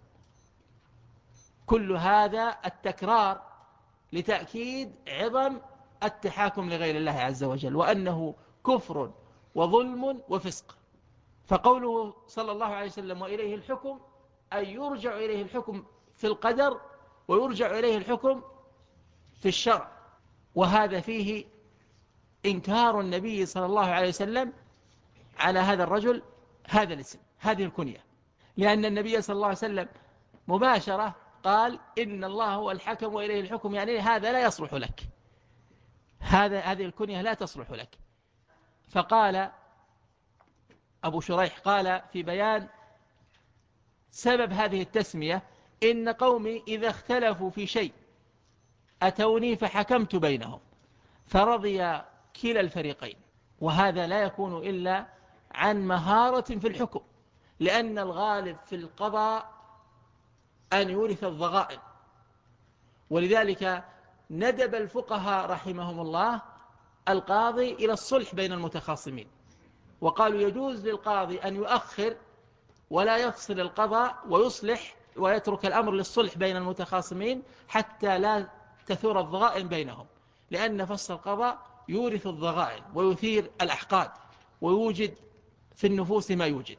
كل هذا التكرار لتأكيد عظم التحاكم لغير الله عز وجل، وأنه كفر وظلم وفسق. فقوله صلى الله عليه وسلم: وإليه الحكم، أي يرجع إليه الحكم في القدر، ويرجع إليه الحكم في الشرع. وهذا فيه إنكار النبي صلى الله عليه وسلم على هذا الرجل هذا الاسم، هذه الكنية، لأن النبي صلى الله عليه وسلم مباشرة قال: إن الله هو الحكم وإليه الحكم، يعني هذا لا يصلح لك، هذه الكنية لا تصلح لك. فقال أبو شريح قال في بيان سبب هذه التسمية: إن قومي إذا اختلفوا في شيء أتوني فحكمت بينهم فرضي كلا الفريقين. وهذا لا يكون إلا عن مهارة في الحكم، لأن الغالب في القضاء أن يورث الضغائن. ولذلك ندب الفقهاء رحمهم الله القاضي إلى الصلح بين المتخاصمين، وقالوا يجوز للقاضي أن يؤخر ولا يفصل القضاء ويصلح ويترك الأمر للصلح بين المتخاصمين حتى لا تثور الضغائن بينهم، لأن فصل القضاء يورث الضغائن ويثير الأحقاد ويوجد في النفوس ما يوجد.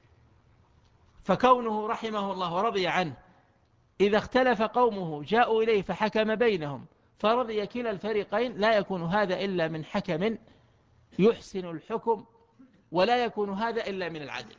فكونه رحمه الله ورضي عنه إذا اختلف قومه جاءوا إليه فحكم بينهم فرضي كلا الفريقين، لا يكون هذا إلا من حكم يحسن الحكم، ولا يكون هذا إلا من العدل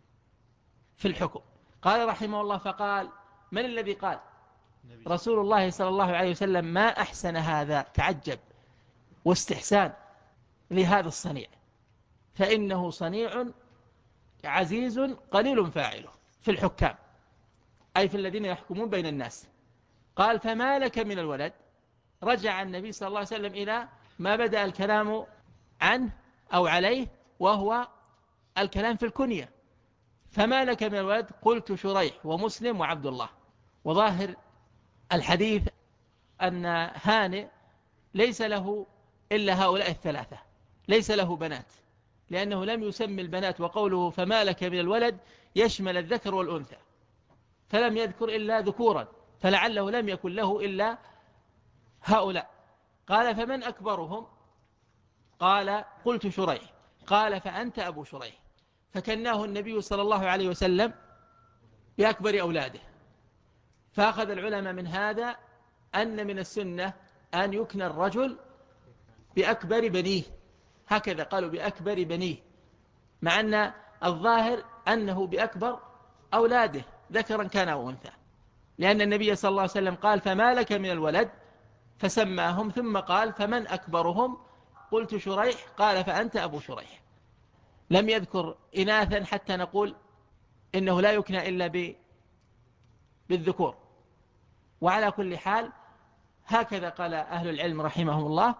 في الحكم. قال رحمه الله: فقال: من الذي قال؟ رسول الله صلى الله عليه وسلم: ما أحسن هذا، تعجب واستحسان لهذا الصنيع، فإنه صنيع عزيز قليل فاعله في الحكام، أي في الذين يحكمون بين الناس. قال: فما لك من الولد؟ رجع النبي صلى الله عليه وسلم إلى ما بدأ الكلام عنه أو عليه، وهو الكلام في الكنية. فما لك من الولد؟ قلت شريح ومسلم وعبد الله. وظاهر الحديث أن هانئ ليس له إلا هؤلاء الثلاثة، ليس له بنات، لأنه لم يسمي البنات، وقوله فما لك من الولد يشمل الذكر والأنثى، فلم يذكر إلا ذكورا، فلعله لم يكن له إلا هؤلاء. قال: فمن أكبرهم؟ قال: قلت شريح. قال: فأنت أبو شريح. فكناه النبي صلى الله عليه وسلم بأكبر أولاده. فأخذ العلماء من هذا أن من السنة أن يكنى الرجل بأكبر بنيه، هكذا قالوا بأكبر بنيه، مع أن الظاهر أنه بأكبر أولاده ذكرا كان أو أنثى، لأن النبي صلى الله عليه وسلم قال: فما لك من الولد؟ فسماهم، ثم قال: فمن أكبرهم؟ قلت شريح. قال: فأنت أبو شريح. لم يذكر إناثا حتى نقول إنه لا يكنى إلا بالذكور. وعلى كل حال هكذا قال أهل العلم رحمهم الله،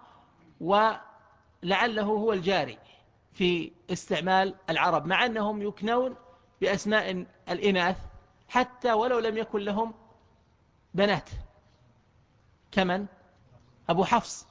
ولعله هو الجاري في استعمال العرب، مع أنهم يكنون بأسماء الإناث حتى ولو لم يكن لهم بنات، كمن أبو حفص.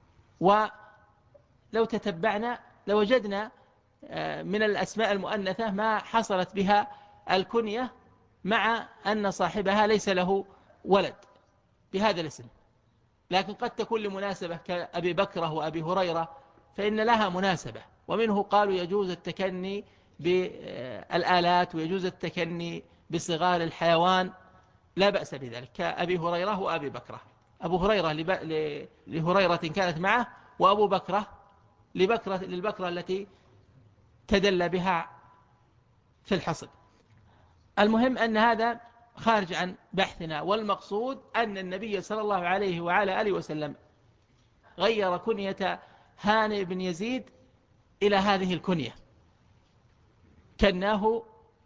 ولو تتبعنا لوجدنا من الأسماء المؤنثة ما حصلت بها الكنية، مع أن صاحبها ليس له ولد بهذا الاسم، لكن قد تكون لمناسبة كأبي بكرة وأبي هريرة، فإن لها مناسبة. ومنه قالوا يجوز التكني بالآلات ويجوز التكني بصغار الحيوان، لا بأس بذلك، كأبي هريرة وأبي بكرة. أبو هريرة لهريرة كانت معه، وأبو بكرة للبكرة التي تدل بها في الحصد. المهم أن هذا خارج عن بحثنا، والمقصود أن النبي صلى الله عليه وعلى آله وسلم غير كنية هانئ بن يزيد إلى هذه الكنية، كناه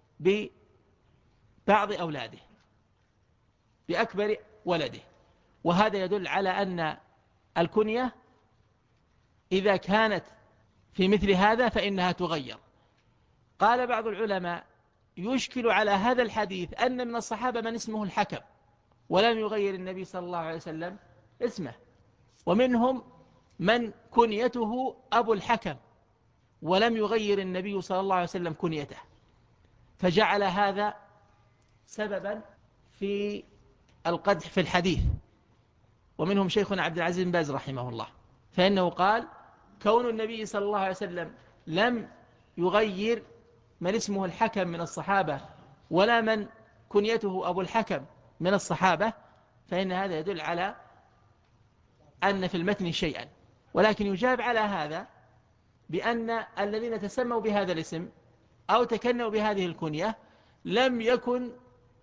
ببعض أولاده بأكبر ولده. وهذا يدل على أن الكنية إذا كانت في مثل هذا فإنها تغير. قال بعض العلماء يشكل على هذا الحديث أن من الصحابة من اسمه الحكم ولم يغير النبي صلى الله عليه وسلم اسمه، ومنهم من كنيته أبو الحكم ولم يغير النبي صلى الله عليه وسلم كنيته، فجعل هذا سببا في القدح في الحديث. ومنهم شيخنا عبد العزيز بن باز رحمه الله، فإنه قال كون النبي صلى الله عليه وسلم لم يغير من اسمه الحكم من الصحابة ولا من كنيته أبو الحكم من الصحابة، فإن هذا يدل على أن في المتن شيئا. ولكن يجاب على هذا بأن الذين تسموا بهذا الاسم أو تكنوا بهذه الكنية لم يكن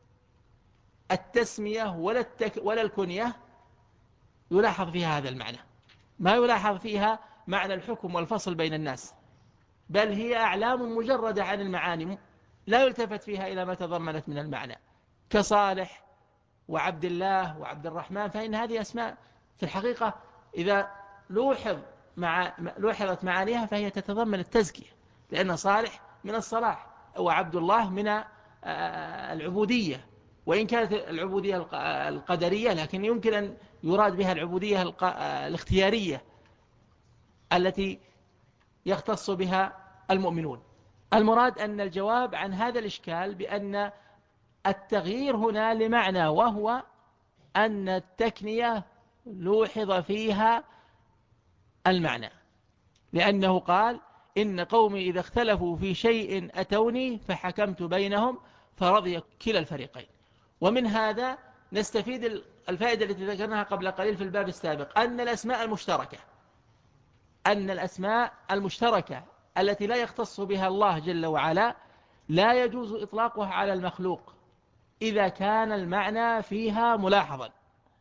التسمية ولا الكنية يلاحظ فيها هذا المعنى، ما يلاحظ فيها معنى الحكم والفصل بين الناس، بل هي أعلام مجردة عن المعاني لا يلتفت فيها إلى ما تضمنت من المعنى، كصالح وعبد الله وعبد الرحمن، فإن هذه أسماء في الحقيقة إذا لوحظت معانيها فهي تتضمن التزكية، لأن صالح من الصلاح وعبد الله من العبودية، وإن كانت العبودية القدرية لكن يمكن أن يراد بها العبودية الاختيارية التي يختص بها المؤمنون. المراد أن الجواب عن هذا الإشكال بأن التغيير هنا لمعنى، وهو أن التكنية لوحظ فيها المعنى، لأنه قال إن قومي إذا اختلفوا في شيء أتوني فحكمت بينهم فرضي كلا الفريقين. ومن هذا نستفيد الفائدة التي ذكرناها قبل قليل في الباب السابق، أن الأسماء المشتركة التي لا يختص بها الله جل وعلا لا يجوز إطلاقها على المخلوق إذا كان المعنى فيها ملاحظا،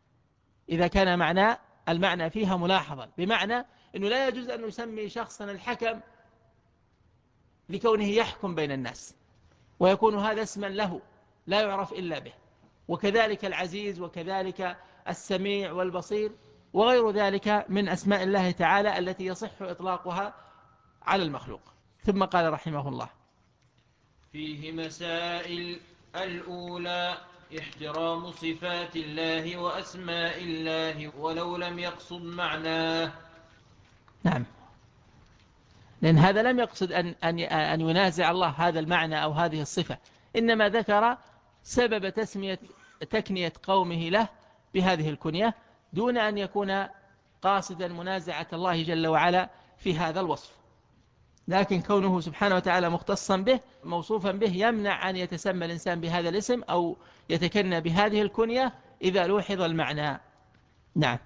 المعنى فيها ملاحظا، بمعنى أنه لا يجوز أن نسمي شخصا الحكم لكونه يحكم بين الناس ويكون هذا اسما له لا يعرف إلا به، وكذلك العزيز وكذلك السميع والبصير وغير ذلك من أسماء الله تعالى التي يصح إطلاقها على المخلوق. ثم قال رحمه الله: فيه مسائل. الأولى احترام صفات الله وأسماء الله ولو لم يقصد معناه. نعم، لأن هذا لم يقصد أن ينازع الله هذا المعنى أو هذه الصفة، إنما ذكر سبب تكنية قومه له بهذه الكنية دون أن يكون قاصدا منازعة الله جل وعلا في هذا الوصف، لكن كونه سبحانه وتعالى مختصا به موصوفا به يمنع أن يتسمى الإنسان بهذا الاسم أو يتكنى بهذه الكنية إذا لوحظ المعنى. نعم.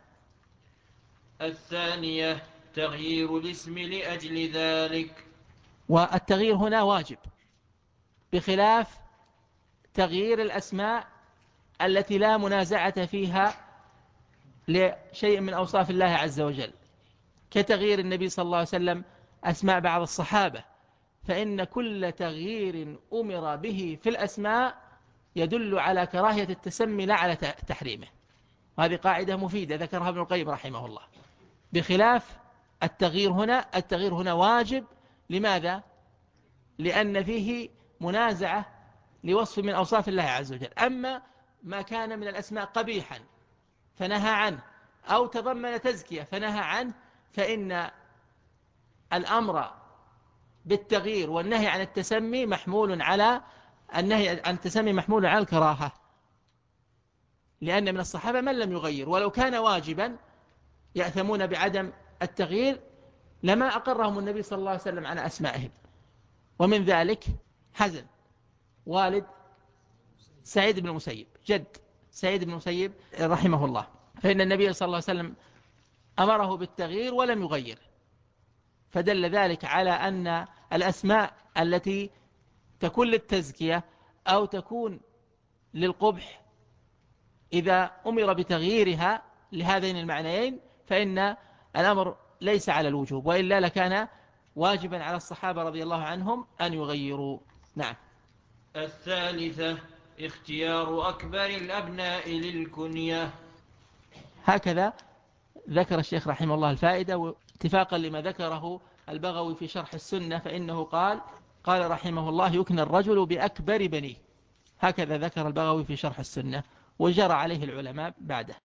الثانية تغيير الاسم لأجل ذلك، والتغيير هنا واجب بخلاف تغيير الأسماء التي لا منازعة فيها لشيء من أوصاف الله عز وجل، كتغيير النبي صلى الله عليه وسلم أسماء بعض الصحابة، فإن كل تغيير أمر به في الأسماء يدل على كراهية التسمي لا على تحريمه، وهذه قاعدة مفيدة ذكرها ابن القيم رحمه الله. بخلاف التغيير هنا واجب. لماذا؟ لأن فيه منازعة لوصف من أوصاف الله عز وجل. أما ما كان من الأسماء قبيحا فنهى عنه أو تضمن تزكية فنهى عنه، فإن الأمر بالتغيير والنهي عن التسمي محمول على الكراهة، لأن من الصحابة من لم يغير، ولو كان واجبا يأثمون بعدم التغيير لما أقرهم النبي صلى الله عليه وسلم على أسمائهم. ومن ذلك حزن والد سعيد بن المسيب، جد سعيد بن المسيب رحمه الله، فإن النبي صلى الله عليه وسلم أمره بالتغيير ولم يغير، فدل ذلك على أن الأسماء التي تكون للتزكية أو تكون للقبح إذا أمر بتغييرها لهذين المعنيين فإن الأمر ليس على الوجوب، وإلا لكان واجبا على الصحابة رضي الله عنهم أن يغيروا. نعم. الثالثة اختيار أكبر الأبناء للكنية. هكذا ذكر الشيخ رحمه الله الفائدة، واتفاقا لما ذكره البغوي في شرح السنة، فإنه قال قال رحمه الله يكنى الرجل بأكبر بنيه، هكذا ذكر البغوي في شرح السنة، وجرى عليه العلماء بعده.